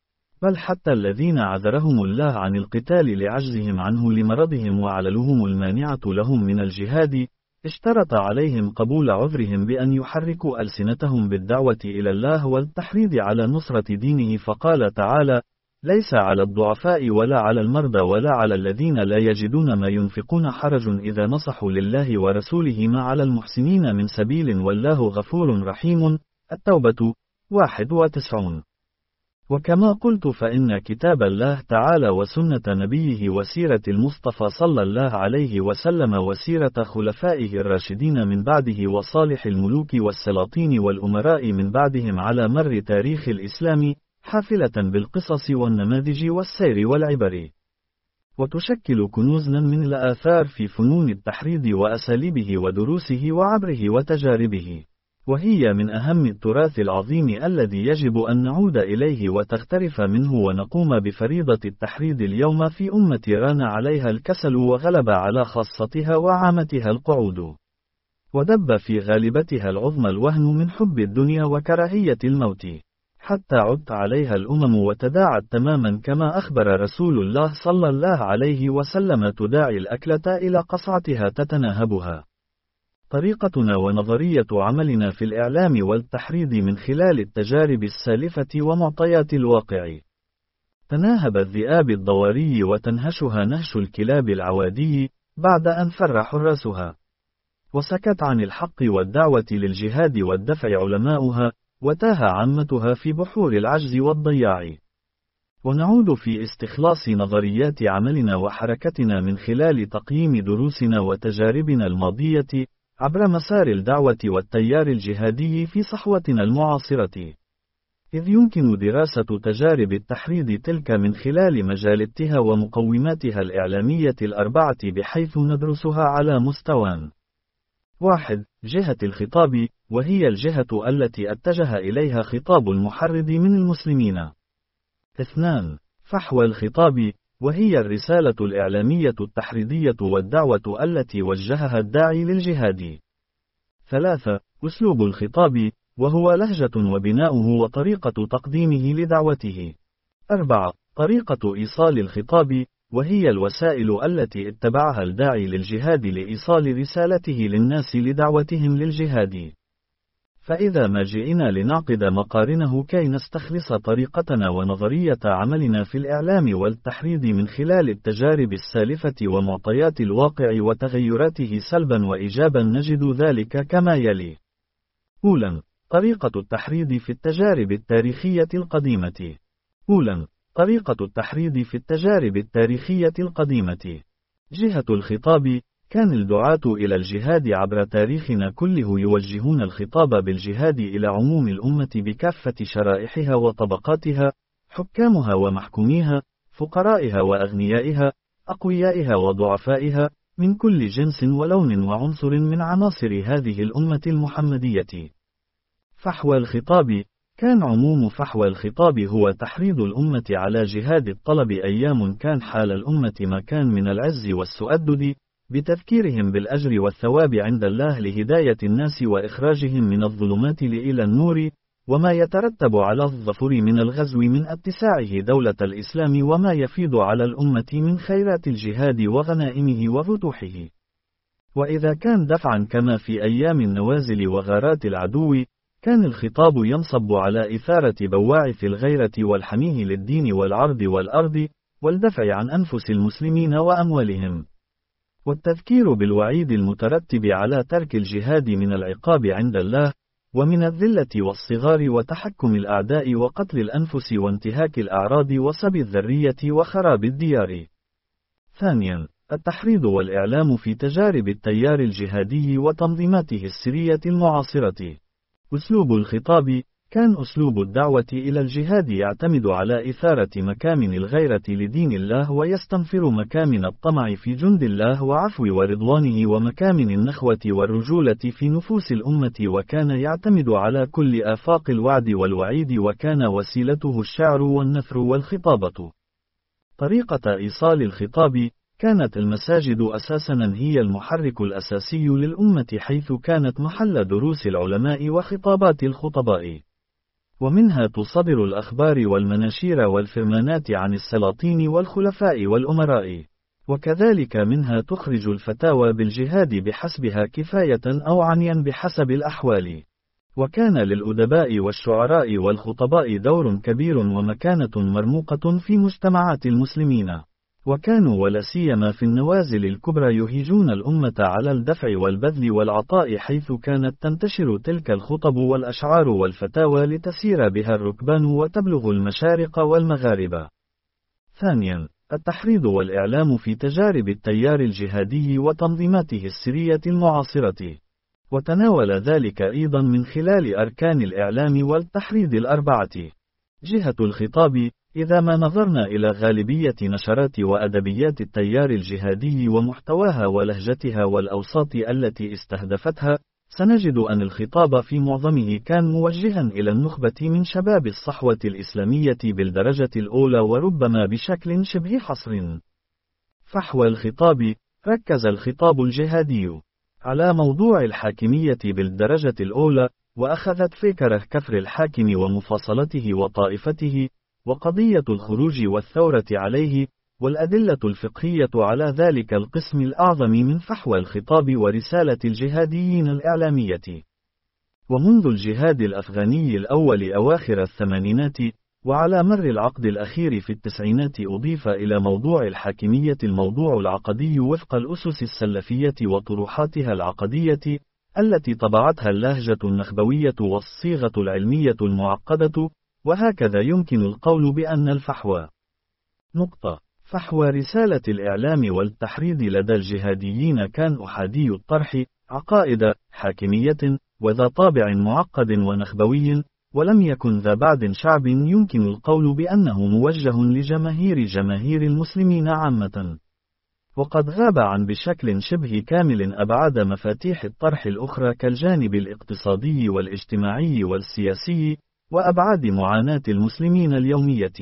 بل حتى الذين عذرهم الله عن القتال لعجزهم عنه لمرضهم وعللهم المانعة لهم من الجهاد، اشترط عليهم قبول عذرهم بأن يحركوا ألسنتهم بالدعوة إلى الله والتحريض على نصرة دينه، فقال تعالى: ليس على الضعفاء ولا على المرضى ولا على الذين لا يجدون ما ينفقون حرج إذا نصحوا لله ورسوله ما على المحسنين من سبيل والله غفور رحيم. التوبة واحد وتسعون. وكما قلت فإن كتاب الله تعالى وسنة نبيه وسيرة المصطفى صلى الله عليه وسلم وسيرة خلفائه الراشدين من بعده وصالح الملوك والسلاطين والأمراء من بعدهم على مر تاريخ الإسلام حافلة بالقصص والنماذج والسير والعبر، وتشكل كنوزا من الآثار في فنون التحريض وأساليبه ودروسه وعبره وتجاربه، وهي من أهم التراث العظيم الذي يجب أن نعود إليه وتغترف منه ونقوم بفريضة التحريض اليوم في أمة ران عليها الكسل وغلب على خاصتها وعامتها القعود، ودب في غالبتها العظمى الوهن من حب الدنيا وكراهية الموت، حتى عدت عليها الأمم وتداعت تماما كما أخبر رسول الله صلى الله عليه وسلم: تداعي الأكلة إلى قصعتها تتناهبها. طريقتنا ونظرية عملنا في الإعلام والتحريض من خلال التجارب السالفة ومعطيات الواقع. تناهب الذئاب الضواري وتنهشها نهش الكلاب العوادي بعد أن فر حراسها، وسكت عن الحق والدعوة للجهاد والدفع علماؤها، وتاه عامتها في بحور العجز والضياع. ونعود في استخلاص نظريات عملنا وحركتنا من خلال تقييم دروسنا وتجاربنا الماضية عبر مسار الدعوة والتيار الجهادي في صحوتنا المعاصرة، إذ يمكن دراسة تجارب التحريض تلك من خلال مجالاتها ومقوماتها الإعلامية الأربعة، بحيث ندرسها على مستوى: واحد. جهة الخطاب، وهي الجهة التي اتجه إليها خطاب المحرض من المسلمين. اثنان. فحوى الخطاب، وهي الرسالة الإعلامية التحريضية والدعوة التي وجهها الداعي للجهاد. ثلاثة. أسلوب الخطاب، وهو لهجة وبناؤه وطريقة تقديمه لدعوته. أربعة. طريقة إيصال الخطاب، وهي الوسائل التي اتبعها الداعي للجهاد لإيصال رسالته للناس لدعوتهم للجهاد. فإذا ما جئنا لنعقد مقارنه كي نستخلص طريقتنا ونظرية عملنا في الإعلام والتحريض من خلال التجارب السالفة ومعطيات الواقع وتغيراته سلبا وإيجابا، نجد ذلك كما يلي: أولاً. طريقة التحريض في التجارب التاريخية القديمة. أولاً. طريقة التحريض في التجارب التاريخية القديمة. جهة الخطاب. كان الدعاة إلى الجهاد عبر تاريخنا كله يوجهون الخطاب بالجهاد إلى عموم الأمة بكافة شرائحها وطبقاتها، حكامها ومحكوميها، فقرائها وأغنيائها، أقويائها وضعفائها، من كل جنس ولون وعنصر من عناصر هذه الأمة المحمدية. فحوى الخطاب. كان عموم فحوى الخطاب هو تحريض الأمة على جهاد الطلب أيام كان حال الأمة مكان من العز والسؤدد، بتذكيرهم بالأجر والثواب عند الله لهداية الناس وإخراجهم من الظلمات إلى النور، وما يترتب على الظفر من الغزو من اتساعه دولة الإسلام وما يفيض على الأمة من خيرات الجهاد وغنائمه وفتوحه. وإذا كان دفعا كما في أيام النوازل وغارات العدو، كان الخطاب ينصب على إثارة بواعث الغيرة والحميه للدين والعرض والأرض، والدفع عن أنفس المسلمين وأموالهم، والتذكير بالوعيد المترتب على ترك الجهاد من العقاب عند الله، ومن الذلة والصغار وتحكم الأعداء وقتل الأنفس وانتهاك الأعراض وسبي الذرية وخراب الديار. ثانيا. التحريض والإعلام في تجارب التيار الجهادي وتنظيماته السرية المعاصرة. أسلوب الخطاب. كان أسلوب الدعوة إلى الجهاد يعتمد على إثارة مكامن الغيرة لدين الله، ويستنفر مكامن الطمع في جند الله وعفو ورضوانه، ومكامن النخوة والرجولة في نفوس الأمة، وكان يعتمد على كل آفاق الوعد والوعيد، وكان وسيلته الشعر والنثر والخطابة. طريقة إيصال الخطاب. كانت المساجد أساساً هي المحرك الأساسي للأمة، حيث كانت محل دروس العلماء وخطابات الخطباء، ومنها تصدر الأخبار والمناشير والفرمانات عن السلاطين والخلفاء والأمراء. وكذلك منها تخرج الفتاوى بالجهاد بحسبها كفاية أو عنيا بحسب الأحوال. وكان للأدباء والشعراء والخطباء دور كبير ومكانة مرموقة في مجتمعات المسلمين، وكانوا ولا سيما في النوازل الكبرى يهيجون الأمة على الدفع والبذل والعطاء، حيث كانت تنتشر تلك الخطب والأشعار والفتاوى لتسير بها الركبان وتبلغ المشارق والمغارب. ثانيا، التحريض والإعلام في تجارب التيار الجهادي وتنظيماته السرية المعاصرة، وتناول ذلك أيضا من خلال أركان الإعلام والتحريض الأربعة. جهة الخطاب: إذا ما نظرنا إلى غالبية نشرات وأدبيات التيار الجهادي ومحتواها ولهجتها والأوساط التي استهدفتها، سنجد أن الخطاب في معظمه كان موجها إلى النخبة من شباب الصحوة الإسلامية بالدرجة الأولى وربما بشكل شبه حصر. فحوى الخطاب: ركز الخطاب الجهادي على موضوع الحاكمية بالدرجة الأولى، وأخذت فكرة كفر الحاكم ومفاصلته وطائفته، وقضية الخروج والثورة عليه، والأدلة الفقهية على ذلك القسم الأعظم من فحوى الخطاب ورسالة الجهاديين الإعلامية. ومنذ الجهاد الأفغاني الأول أواخر الثمانينات، وعلى مر العقد الأخير في التسعينات، أضيف إلى موضوع الحاكمية الموضوع العقدي وفق الأسس السلفية وطروحاتها العقدية التي طبعتها اللهجة النخبوية والصيغة العلمية المعقدة، وهكذا يمكن القول بأن الفحوى نقطة فحوى رسالة الإعلام والتحريض لدى الجهاديين كان أحادي الطرح، عقائد حاكمية، وذا طابع معقد ونخبوي، ولم يكن ذا بعد شعب يمكن القول بأنه موجه لجماهير جماهير المسلمين عامة. وقد غاب عن بشكل شبه كامل أبعاد مفاتيح الطرح الأخرى كالجانب الاقتصادي والاجتماعي والسياسي، وأبعاد معاناة المسلمين اليومية.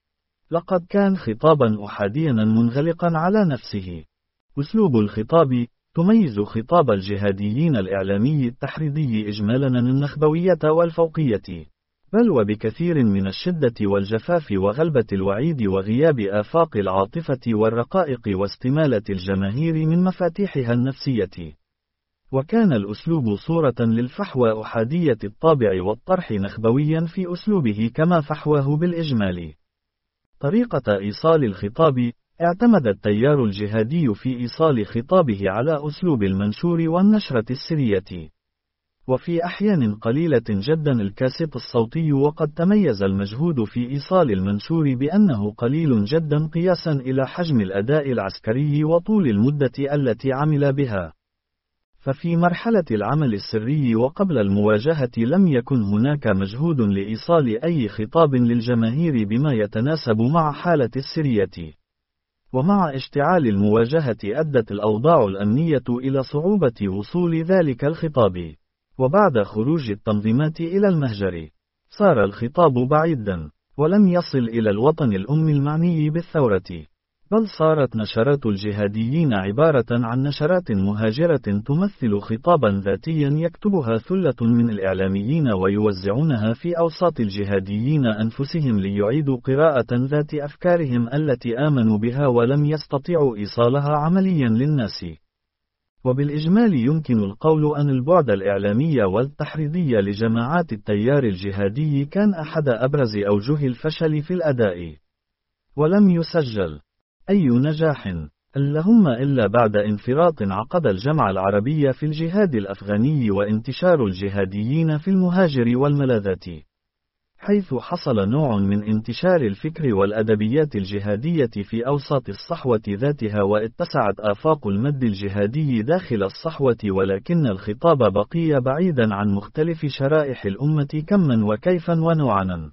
لقد كان خطابا أحاديا منغلقا على نفسه. أسلوب الخطاب: تميز خطاب الجهاديين الإعلامي التحريضي إجمالا النخبوية والفوقية، بل وبكثير من الشدة والجفاف وغلبة الوعيد وغياب آفاق العاطفة والرقائق واستمالة الجماهير من مفاتيحها النفسية. وكان الأسلوب صورة للفحوى أحادية الطابع والطرح نخبويا في أسلوبه كما فحواه بالإجمال. طريقة إيصال الخطاب: اعتمد التيار الجهادي في إيصال خطابه على أسلوب المنشور والنشرة السرية، وفي أحيان قليلة جدا الكاسيت الصوتي، وقد تميز المجهود في إيصال المنشور بأنه قليل جدا قياسا إلى حجم الأداء العسكري وطول المدة التي عمل بها. ففي مرحلة العمل السري وقبل المواجهة لم يكن هناك مجهود لإيصال أي خطاب للجماهير بما يتناسب مع حالة السرية. ومع اشتعال المواجهة أدت الأوضاع الأمنية إلى صعوبة وصول ذلك الخطاب. وبعد خروج التنظيمات إلى المهجر، صار الخطاب بعيدا، ولم يصل إلى الوطن الأم المعني بالثورة، بل صارت نشرات الجهاديين عبارة عن نشرات مهاجرة تمثل خطابا ذاتيا يكتبها ثلة من الإعلاميين ويوزعونها في أوساط الجهاديين أنفسهم ليعيدوا قراءة ذات أفكارهم التي آمنوا بها ولم يستطيعوا إيصالها عمليا للناس. وبالإجمال يمكن القول أن البعد الإعلامي والتحريضي لجماعات التيار الجهادي كان أحد أبرز أوجه الفشل في الأداء. ولم يسجل أي نجاح اللهم إلا بعد انفراط عقد الجمع العربي في الجهاد الأفغاني وانتشار الجهاديين في المهاجر والملاذات، حيث حصل نوع من انتشار الفكر والأدبيات الجهادية في أوساط الصحوة ذاتها، واتسعت آفاق المد الجهادي داخل الصحوة، ولكن الخطاب بقي بعيدا عن مختلف شرائح الأمة كما وكيفا ونوعا.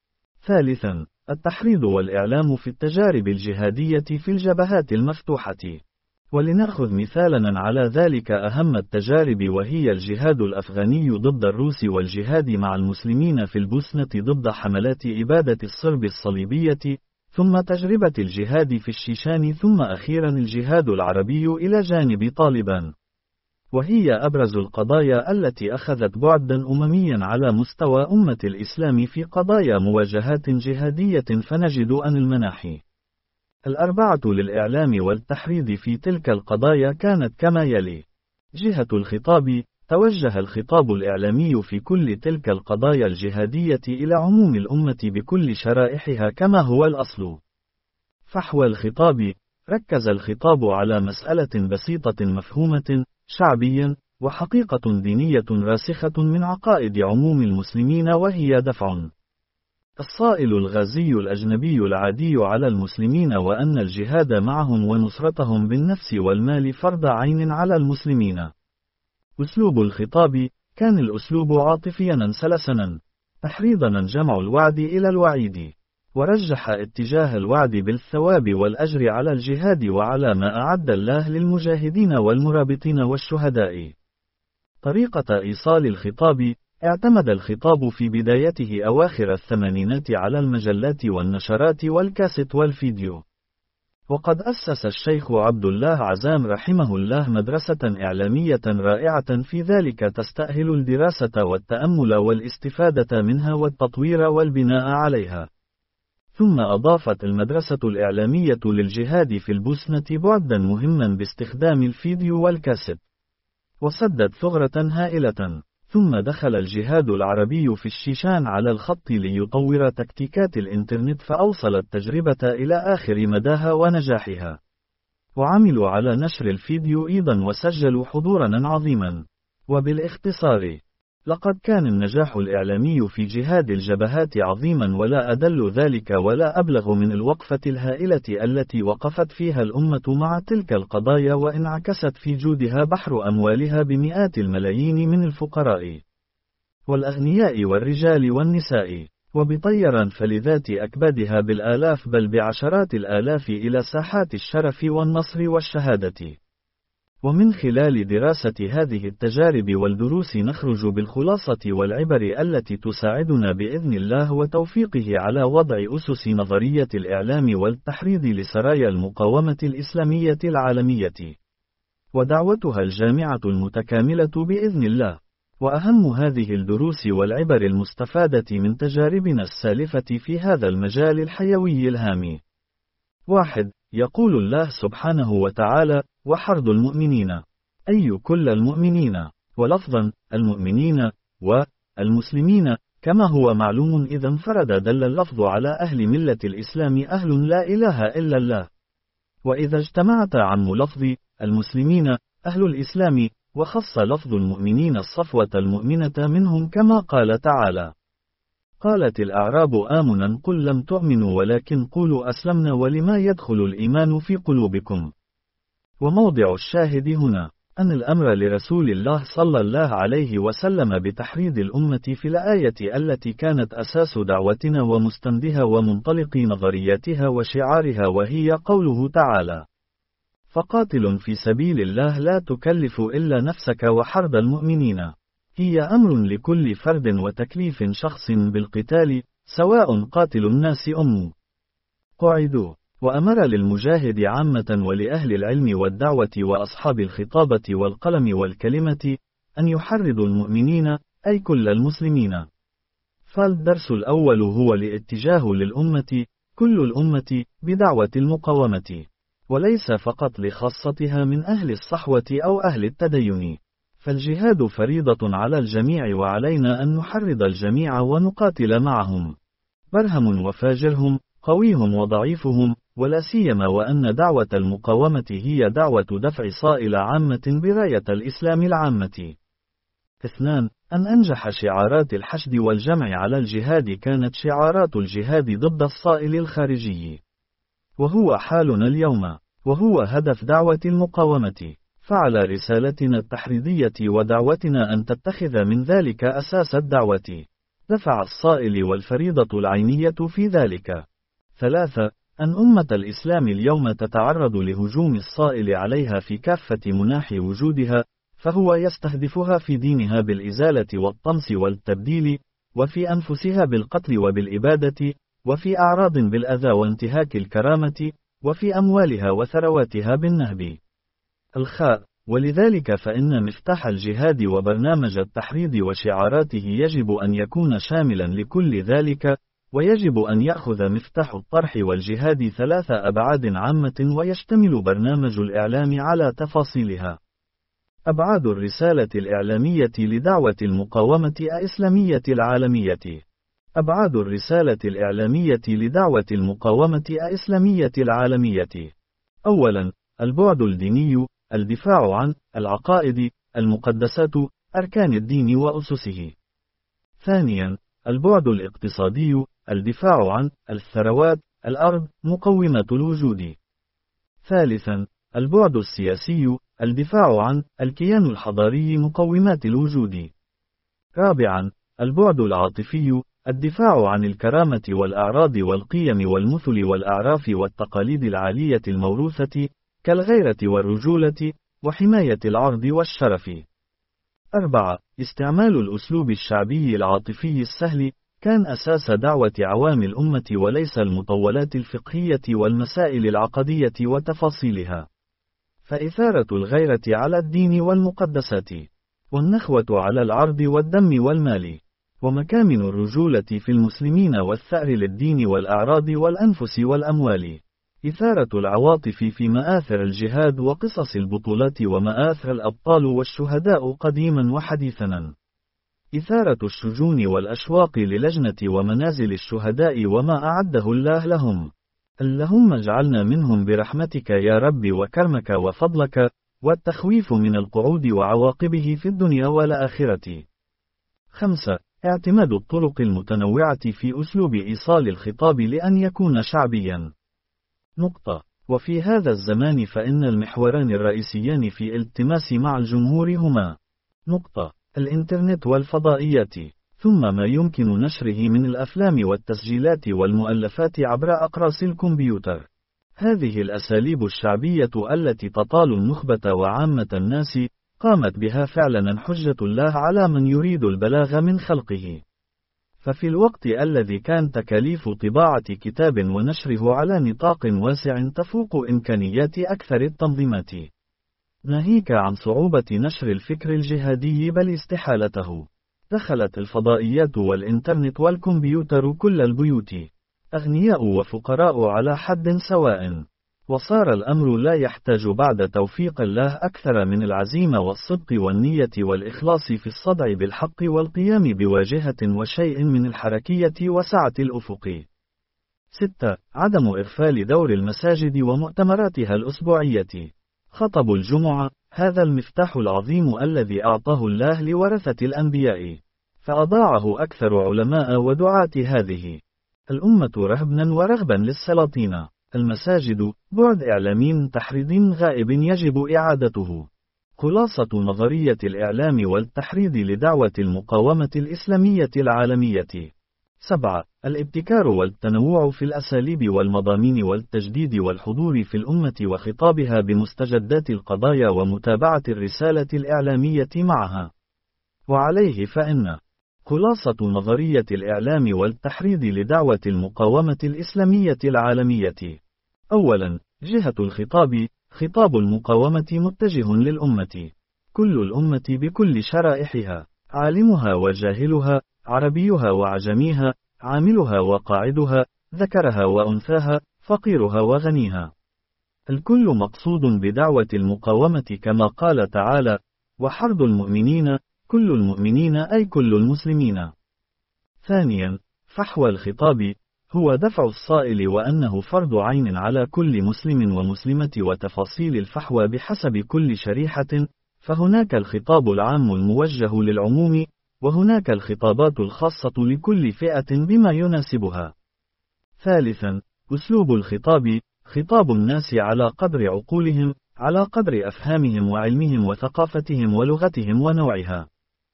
ثالثا، التحريض والإعلام في التجارب الجهادية في الجبهات المفتوحة. ولنأخذ مثالا على ذلك أهم التجارب، وهي الجهاد الأفغاني ضد الروس، والجهاد مع المسلمين في البوسنة ضد حملات إبادة الصرب الصليبية، ثم تجربة الجهاد في الشيشان، ثم أخيرا الجهاد العربي إلى جانب طالبان. وهي أبرز القضايا التي أخذت بعدا أمميا على مستوى أمة الإسلام في قضايا مواجهات جهادية. فنجد أن المناحي الأربعة للإعلام والتحريض في تلك القضايا كانت كما يلي: جهة الخطاب: توجه الخطاب الإعلامي في كل تلك القضايا الجهادية إلى عموم الأمة بكل شرائحها كما هو الأصل. فحوى الخطاب: ركز الخطاب على مسألة بسيطة مفهومة شعبيا وحقيقة دينية راسخة من عقائد عموم المسلمين، وهي دفع الصائل الغازي الأجنبي العادي على المسلمين، وأن الجهاد معهم ونصرتهم بالنفس والمال فرض عين على المسلمين. أسلوب الخطاب: كان الأسلوب عاطفيا سلسنا تحريضا جمع الوعد إلى الوعيد، ورجح اتجاه الوعد بالثواب والأجر على الجهاد وعلى ما أعد الله للمجاهدين والمرابطين والشهداء. طريقة إيصال الخطاب: اعتمد الخطاب في بدايته أواخر الثمانينات على المجلات والنشرات والكاسيت والفيديو. وقد أسس الشيخ عبد الله عزام رحمه الله مدرسة إعلامية رائعة في ذلك تستأهل الدراسة والتأمل والاستفادة منها والتطوير والبناء عليها. ثم أضافت المدرسة الإعلامية للجهاد في البوسنة بعدا مهما باستخدام الفيديو والكاسيت، وسدت ثغرة هائلة. ثم دخل الجهاد العربي في الشيشان على الخط ليطور تكتيكات الإنترنت، فأوصل التجربة إلى آخر مداها ونجاحها. وعملوا على نشر الفيديو أيضا وسجلوا حضورا عظيما. وبالاختصار، لقد كان النجاح الإعلامي في جهاد الجبهات عظيما، ولا أدل ذلك ولا أبلغ من الوقفة الهائلة التي وقفت فيها الأمة مع تلك القضايا، وانعكست في جودها بحر أموالها بمئات الملايين من الفقراء والأغنياء والرجال والنساء، وبطيرا فلذات أكبادها بالآلاف بل بعشرات الآلاف إلى ساحات الشرف والنصر والشهادة. ومن خلال دراسة هذه التجارب والدروس نخرج بالخلاصة والعبر التي تساعدنا بإذن الله وتوفيقه على وضع أسس نظرية الإعلام والتحريض لسرايا المقاومة الإسلامية العالمية، ودعوتها الجامعة المتكاملة بإذن الله. وأهم هذه الدروس والعبر المستفادة من تجاربنا السالفة في هذا المجال الحيوي الهام: واحد. يقول الله سبحانه وتعالى: وحرض المؤمنين، أي كل المؤمنين، ولفظا المؤمنين والمسلمين كما هو معلوم إذا انفرد دل اللفظ على أهل ملة الإسلام، أهل لا إله إلا الله. وإذا اجتمعت عم لفظ المسلمين أهل الإسلام، وخص لفظ المؤمنين الصفوة المؤمنة منهم، كما قال تعالى: قالت الأعراب آمنا قل لم تؤمنوا ولكن قولوا أسلمنا ولما يدخل الإيمان في قلوبكم. وموضع الشاهد هنا أن الأمر لرسول الله صلى الله عليه وسلم بتحريض الأمة في الآية التي كانت أساس دعوتنا ومستندها ومنطلق نظرياتها وشعارها، وهي قوله تعالى: فقاتل في سبيل الله لا تكلف إلا نفسك وحرض المؤمنين. هي أمر لكل فرد وتكليف شخص بالقتال، سواء قاتل الناس أم قعدوا. وأمر للمجاهد عامة ولأهل العلم والدعوة وأصحاب الخطابة والقلم والكلمة أن يحرضوا المؤمنين، أي كل المسلمين. فالدرس الأول هو الاتجاه للأمة، كل الأمة، بدعوة المقاومة، وليس فقط لخاصتها من أهل الصحوة أو أهل التدين. فالجهاد فريضة على الجميع، وعلينا أن نحرض الجميع ونقاتل معهم، برهم وفاجرهم، قويهم وضعيفهم، ولا سيما وأن دعوة المقاومة هي دعوة دفع صائل عامة براية الإسلام العامة. اثنان. أن أنجح شعارات الحشد والجمع على الجهاد كانت شعارات الجهاد ضد الصائل الخارجي، وهو حالنا اليوم، وهو هدف دعوة المقاومة. فعلى رسالتنا التحريضية ودعوتنا أن تتخذ من ذلك أساس الدعوة، دفع الصائل والفريضة العينية في ذلك. ثلاثة. أن أمة الإسلام اليوم تتعرض لهجوم الصائل عليها في كافة مناحي وجودها، فهو يستهدفها في دينها بالإزالة والطمس والتبديل، وفي أنفسها بالقتل وبالإبادة، وفي أعراض بالأذى وانتهاك الكرامة، وفي أموالها وثرواتها بالنهب. الخاء. ولذلك فإن مفتاح الجهاد وبرنامج التحريض وشعاراته يجب أن يكون شاملا لكل ذلك، ويجب أن يأخذ مفتاح الطرح والجهاد ثلاث أبعاد عامة ويشتمل برنامج الإعلام على تفاصيلها. أبعاد الرسالة الإعلامية لدعوة المقاومة الإسلامية العالمية. أبعاد الرسالة الإعلامية لدعوة المقاومة الإسلامية العالمية. أولاً، البعد الديني، الدفاع عن العقائد، المقدسات، أركان الدين وأسسه. ثانياً، البعد الاقتصادي، الدفاع عن الثروات، الأرض، مقومات الوجود. ثالثاً، البعد السياسي، الدفاع عن الكيان الحضاري، مقومات الوجود. رابعاً، البعد العاطفي، الدفاع عن الكرامة والأعراض والقيم والمثل والأعراف والتقاليد العالية الموروثة، كالغيرة والرجولة، وحماية العرض والشرف. أربعة، استعمال الأسلوب الشعبي العاطفي السهل، كان أساس دعوة عوام الأمة وليس المطولات الفقهية والمسائل العقدية وتفاصيلها. فإثارة الغيرة على الدين والمقدسات، والنخوة على العرض والدم والمال، ومكامن الرجولة في المسلمين والثأر للدين والأعراض والأنفس والأموال. إثارة العواطف في مآثر الجهاد وقصص البطولات ومآثر الأبطال والشهداء قديما وحديثا. إثارة الشجون والأشواق للجنة ومنازل الشهداء وما أعده الله لهم. اللهم اجعلنا منهم برحمتك يا رب وكرمك وفضلك، والتخويف من القعود وعواقبه في الدنيا والآخرة. خمسة، اعتماد الطرق المتنوعة في أسلوب إيصال الخطاب لأن يكون شعبيا. نقطة. وفي هذا الزمان فإن المحوران الرئيسيان في الالتماس مع الجمهور هما: نقطة. الإنترنت والفضائيات، ثم ما يمكن نشره من الأفلام والتسجيلات والمؤلفات عبر أقراص الكمبيوتر. هذه الأساليب الشعبية التي تطال النخبة وعامة الناس، قامت بها فعلا حجة الله على من يريد البلاغ من خلقه. ففي الوقت الذي كان تكاليف طباعة كتاب ونشره على نطاق واسع تفوق إمكانيات أكثر التنظيمات، ناهيك عن صعوبة نشر الفكر الجهادي بل استحالته، دخلت الفضائيات والإنترنت والكمبيوتر كل البيوت، أغنياء وفقراء على حد سواء. وصار الأمر لا يحتاج بعد توفيق الله أكثر من العزيمة والصدق والنية والإخلاص في الصدع بالحق والقيام بواجهة وشيء من الحركية وسعة الأفق. ستة. عدم إغفال دور المساجد ومؤتمراتها الأسبوعية. خطب الجمعة، هذا المفتاح العظيم الذي أعطاه الله لورثة الأنبياء، فأضاعه أكثر علماء ودعاة هذه الأمة رهبنا ورغبا للسلاطين. المساجد، بعد إعلامي تحريض غائب يجب إعادته. خلاصة نظرية الإعلام والتحريض لدعوة المقاومة الإسلامية العالمية. سبعة. الابتكار والتنوع في الأساليب والمضامين والتجديد والحضور في الأمة وخطابها بمستجدات القضايا ومتابعة الرسالة الإعلامية معها. وعليه فإن خلاصة نظرية الإعلام والتحريض لدعوة المقاومة الإسلامية العالمية. أولاً، جهة الخطاب، خطاب المقاومة متجه للأمة، كل الأمة بكل شرائحها، عالمها وجاهلها، عربيها وعجميها، عاملها وقاعدها، ذكرها وأنثاها، فقيرها وغنيها. الكل مقصود بدعوة المقاومة كما قال تعالى: وحرض المؤمنين، كل المؤمنين أي كل المسلمين. ثانياً، فحوى الخطاب، هو دفع الصائل وأنه فرض عين على كل مسلم ومسلمة، وتفاصيل الفحوى بحسب كل شريحة، فهناك الخطاب العام الموجه للعموم، وهناك الخطابات الخاصة لكل فئة بما يناسبها. ثالثاً، أسلوب الخطاب، خطاب الناس على قدر عقولهم، على قدر أفهامهم وعلمهم وثقافتهم ولغتهم ونوعها.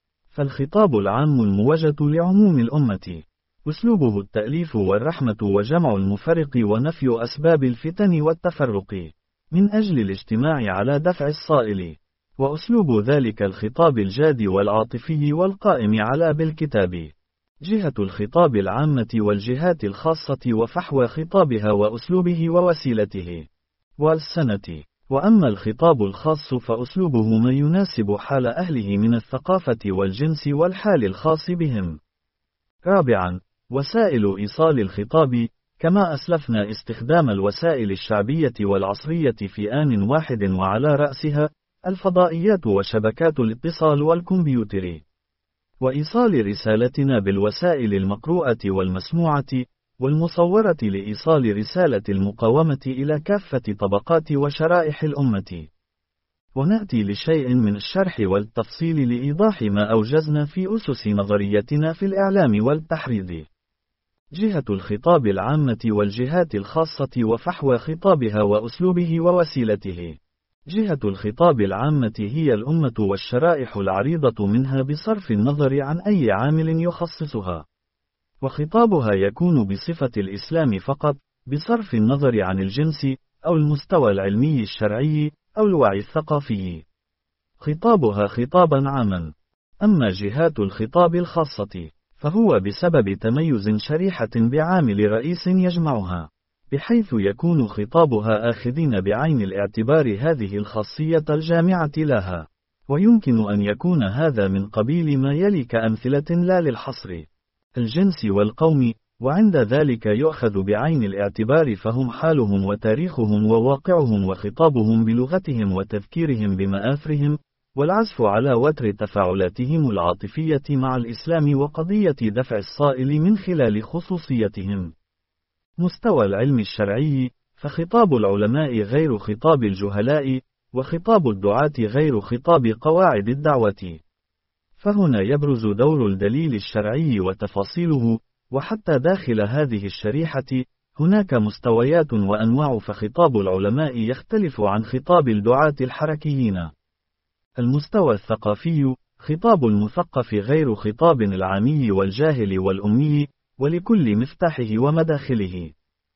فالخطاب العام الموجه لعموم الأمة، أسلوبه التأليف والرحمة وجمع المفرق ونفي أسباب الفتن والتفرق، من أجل الاجتماع على دفع الصائل. وأسلوب ذلك الخطاب الجاد والعاطفي والقائم على بالكتاب. جهة الخطاب العامة والجهات الخاصة وفحوى خطابها وأسلوبه ووسيلته. والسنة. وأما الخطاب الخاص فأسلوبه ما يناسب حال أهله من الثقافة والجنس والحال الخاص بهم. رابعاً، وسائل إيصال الخطاب. كما أسلفنا استخدام الوسائل الشعبية والعصرية في آن واحد، وعلى رأسها الفضائيات وشبكات الاتصال والكمبيوتر. وإيصال رسالتنا بالوسائل المقروءة والمسموعة والمصورة لإيصال رسالة المقاومة إلى كافة طبقات وشرائح الأمة. ونأتي لشيء من الشرح والتفصيل لإيضاح ما أوجزنا في أسس نظريتنا في الإعلام والتحريض. جهة الخطاب العامة والجهات الخاصة وفحوى خطابها وأسلوبه ووسيلته. جهة الخطاب العامة هي الأمة والشرائح العريضة منها بصرف النظر عن أي عامل يخصصها. وخطابها يكون بصفة الإسلام فقط، بصرف النظر عن الجنس، أو المستوى العلمي الشرعي، أو الوعي الثقافي. خطابها خطابا عاما. أما جهات الخطاب الخاصة، فهو بسبب تميز شريحة بعامل رئيس يجمعها، بحيث يكون خطابها آخذين بعين الاعتبار هذه الخاصية الجامعة لها. ويمكن أن يكون هذا من قبيل ما يلي كأمثلة لا للحصر: الجنس والقوم، وعند ذلك يؤخذ بعين الاعتبار فهم حالهم وتاريخهم وواقعهم وخطابهم بلغتهم وتذكيرهم بمآثرهم، والعزف على وتر تفاعلاتهم العاطفية مع الإسلام وقضية دفع الصائل من خلال خصوصيتهم. مستوى العلم الشرعي، فخطاب العلماء غير خطاب الجهلاء، وخطاب الدعاة غير خطاب قواعد الدعوة. فهنا يبرز دور الدليل الشرعي وتفاصيله. وحتى داخل هذه الشريحة هناك مستويات وأنواع، فخطاب العلماء يختلف عن خطاب الدعاة الحركيين. المستوى الثقافي، خطاب المثقف غير خطاب العامي والجاهل والأمي، ولكل مفتاحه ومداخله.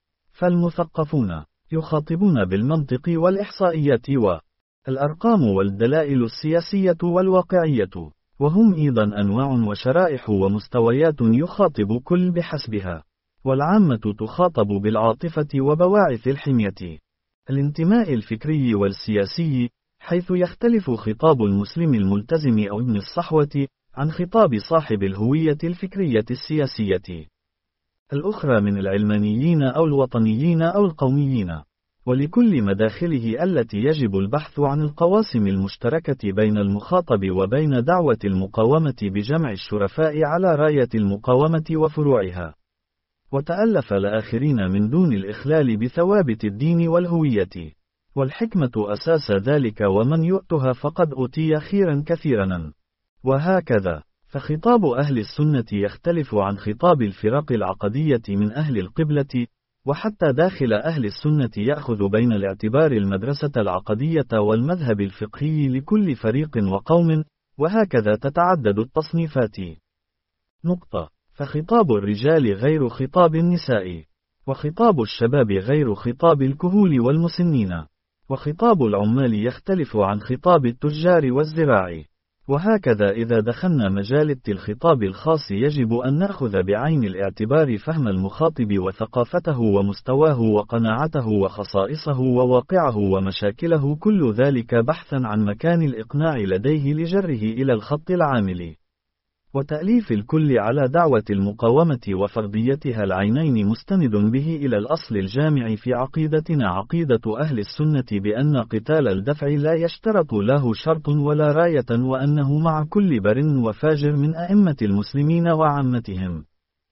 فالمثقفون يخاطبون بالمنطق والإحصائيات والأرقام والدلائل السياسية والواقعية، وهم أيضا أنواع وشرائح ومستويات يخاطب كل بحسبها. والعامة تخاطب بالعاطفة وبواعث الحمية، الانتماء الفكري والسياسي، حيث يختلف خطاب المسلم الملتزم أو ابن الصحوة عن خطاب صاحب الهوية الفكرية السياسية الأخرى من العلمانيين أو الوطنيين أو القوميين. ولكل مداخله التي يجب البحث عن القواسم المشتركة بين المخاطب وبين دعوة المقاومة بجمع الشرفاء على راية المقاومة وفروعها، وتألف الآخرين من دون الإخلال بثوابت الدين والهوية. والحكمة أساس ذلك، ومن يؤتها فقد أوتي خيرا كثيرا. وهكذا فخطاب أهل السنة يختلف عن خطاب الفرق العقدية من أهل القبلة. وحتى داخل أهل السنة يأخذ بين الاعتبار المدرسة العقدية والمذهب الفقهي لكل فريق وقوم، وهكذا تتعدد التصنيفات. نقطة. فخطاب الرجال غير خطاب النساء، وخطاب الشباب غير خطاب الكهول والمسنين، وخطاب العمال يختلف عن خطاب التجار والزراع. وهكذا إذا دخلنا مجال الخطاب الخاص يجب أن نأخذ بعين الاعتبار فهم المخاطب وثقافته ومستواه وقناعته وخصائصه وواقعه ومشاكله، كل ذلك بحثا عن مكان الإقناع لديه لجره إلى الخط العامل، وتأليف الكل على دعوة المقاومة وفرضيتها العينين، مستند به إلى الأصل الجامع في عقيدتنا، عقيدة أهل السنة بأن قتال الدفع لا يشترط له شرط ولا راية، وأنه مع كل بر وفاجر من أئمة المسلمين وعامتهم.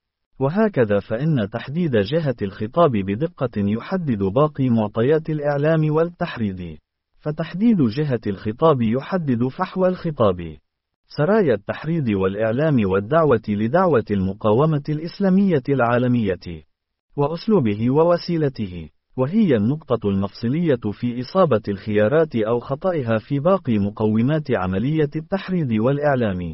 وهكذا فإن تحديد جهة الخطاب بدقة يحدد باقي معطيات الإعلام والتحريض. فتحديد جهة الخطاب يحدد فحوى الخطاب، سرايا التحريض والإعلام والدعوة لدعوة المقاومة الإسلامية العالمية، وأسلوبه ووسيلته، وهي النقطة المفصلية في إصابة الخيارات أو خطئها في باقي مقومات عملية التحريض والإعلام.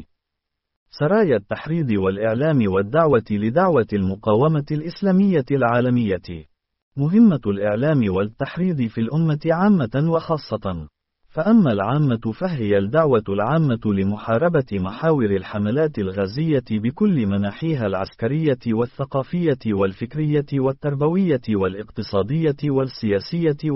سرايا التحريض والإعلام والدعوة لدعوة المقاومة الإسلامية العالمية. مهمة الإعلام والتحريض في الأمة عامة وخاصة. فأما العامة فهي الدعوة العامة لمحاربة محاور الحملات الغازية بكل مناحيها العسكرية والثقافية والفكرية والتربوية والاقتصادية والسياسية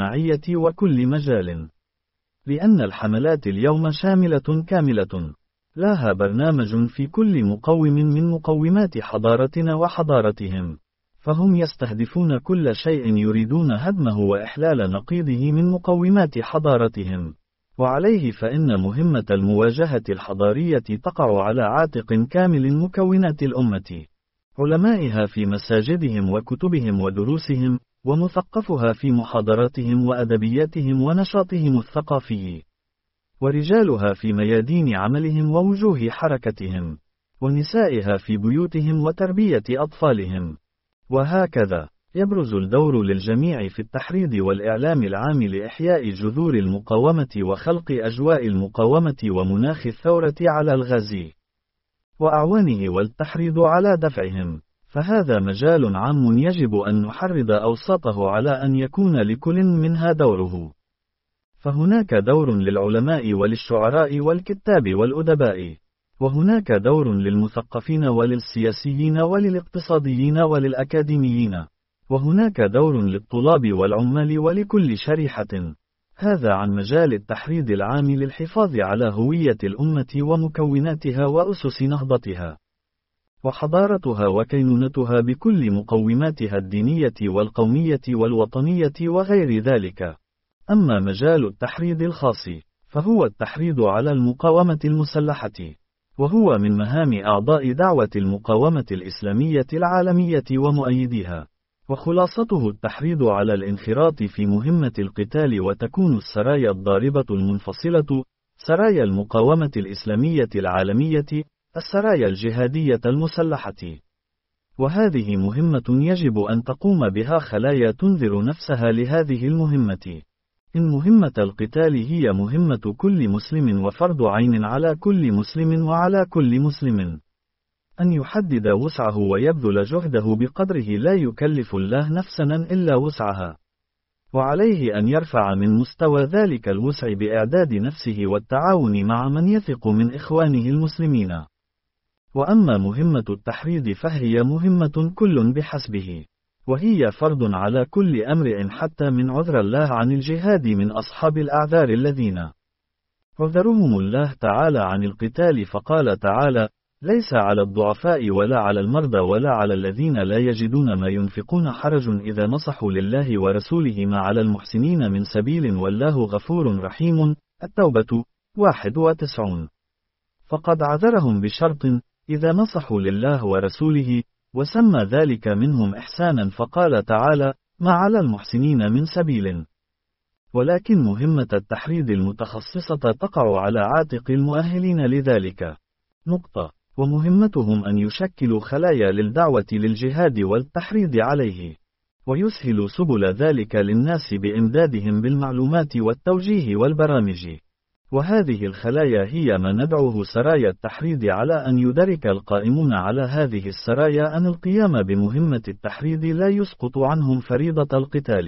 والاجتماعية وكل مجال. لأن الحملات اليوم شاملة كاملة، لها برنامج في كل مقوم من مقومات حضارتنا وحضارتهم، فهم يستهدفون كل شيء يريدون هدمه وإحلال نقيضه من مقومات حضارتهم، وعليه فإن مهمة المواجهة الحضارية تقع على عاتق كامل مكونات الأمة، علمائها في مساجدهم وكتبهم ودروسهم، ومثقفها في محاضراتهم وأدبياتهم ونشاطهم الثقافي، ورجالها في ميادين عملهم ووجوه حركتهم، ونسائها في بيوتهم وتربية أطفالهم. وهكذا يبرز الدور للجميع في التحريض والإعلام العام لإحياء جذور المقاومة وخلق أجواء المقاومة ومناخ الثورة على الغازي وأعوانه والتحريض على دفعهم، فهذا مجال عام يجب أن نحرض أوساطه على أن يكون لكل منها دوره. فهناك دور للعلماء وللشعراء والكتاب والأدباء، وهناك دور للمثقفين وللسياسيين وللاقتصاديين وللأكاديميين، وهناك دور للطلاب والعمال ولكل شريحة. هذا عن مجال التحريض العام للحفاظ على هوية الأمة ومكوناتها وأسس نهضتها وحضارتها وكينونتها بكل مقوماتها الدينية والقومية والوطنية وغير ذلك. أما مجال التحريض الخاص فهو التحريض على المقاومة المسلحة، وهو من مهام أعضاء دعوة المقاومة الإسلامية العالمية ومؤيديها، وخلاصته التحريض على الانخراط في مهمة القتال، وتكون السرايا الضاربة المنفصلة سرايا المقاومة الإسلامية العالمية السرايا الجهادية المسلحة، وهذه مهمة يجب أن تقوم بها خلايا تنذر نفسها لهذه المهمة. إن مهمة القتال هي مهمة كل مسلم وفرض عين على كل مسلم وعلى كل مسلم أن يحدد وسعه ويبذل جهده بقدره لا يكلف الله نفسا إلا وسعها، وعليه أن يرفع من مستوى ذلك الوسع بإعداد نفسه والتعاون مع من يثق من إخوانه المسلمين. وأما مهمة التحريض فهي مهمة كل بحسبه، وهي فرض على كل أمر حتى من عذر الله عن الجهاد من أصحاب الأعذار الذين عذرهم الله تعالى عن القتال، فقال تعالى: ليس على الضعفاء ولا على المرضى ولا على الذين لا يجدون ما ينفقون حرج إذا نصحوا لله ورسوله ما على المحسنين من سبيل والله غفور رحيم. التوبة واحد وتسعون. فقد عذرهم بشرط إذا نصحوا لله ورسوله، وسمى ذلك منهم إحسانا، فقال تعالى: ما على المحسنين من سبيل. ولكن مهمة التحريض المتخصصة تقع على عاتق المؤهلين لذلك. نقطة. ومهمتهم أن يشكلوا خلايا للدعوة للجهاد والتحريض عليه، ويسهل سبل ذلك للناس بإمدادهم بالمعلومات والتوجيه والبرامج. وهذه الخلايا هي ما ندعوه سرايا التحريض، على أن يدرك القائمون على هذه السرايا أن القيام بمهمة التحريض لا يسقط عنهم فريضة القتال.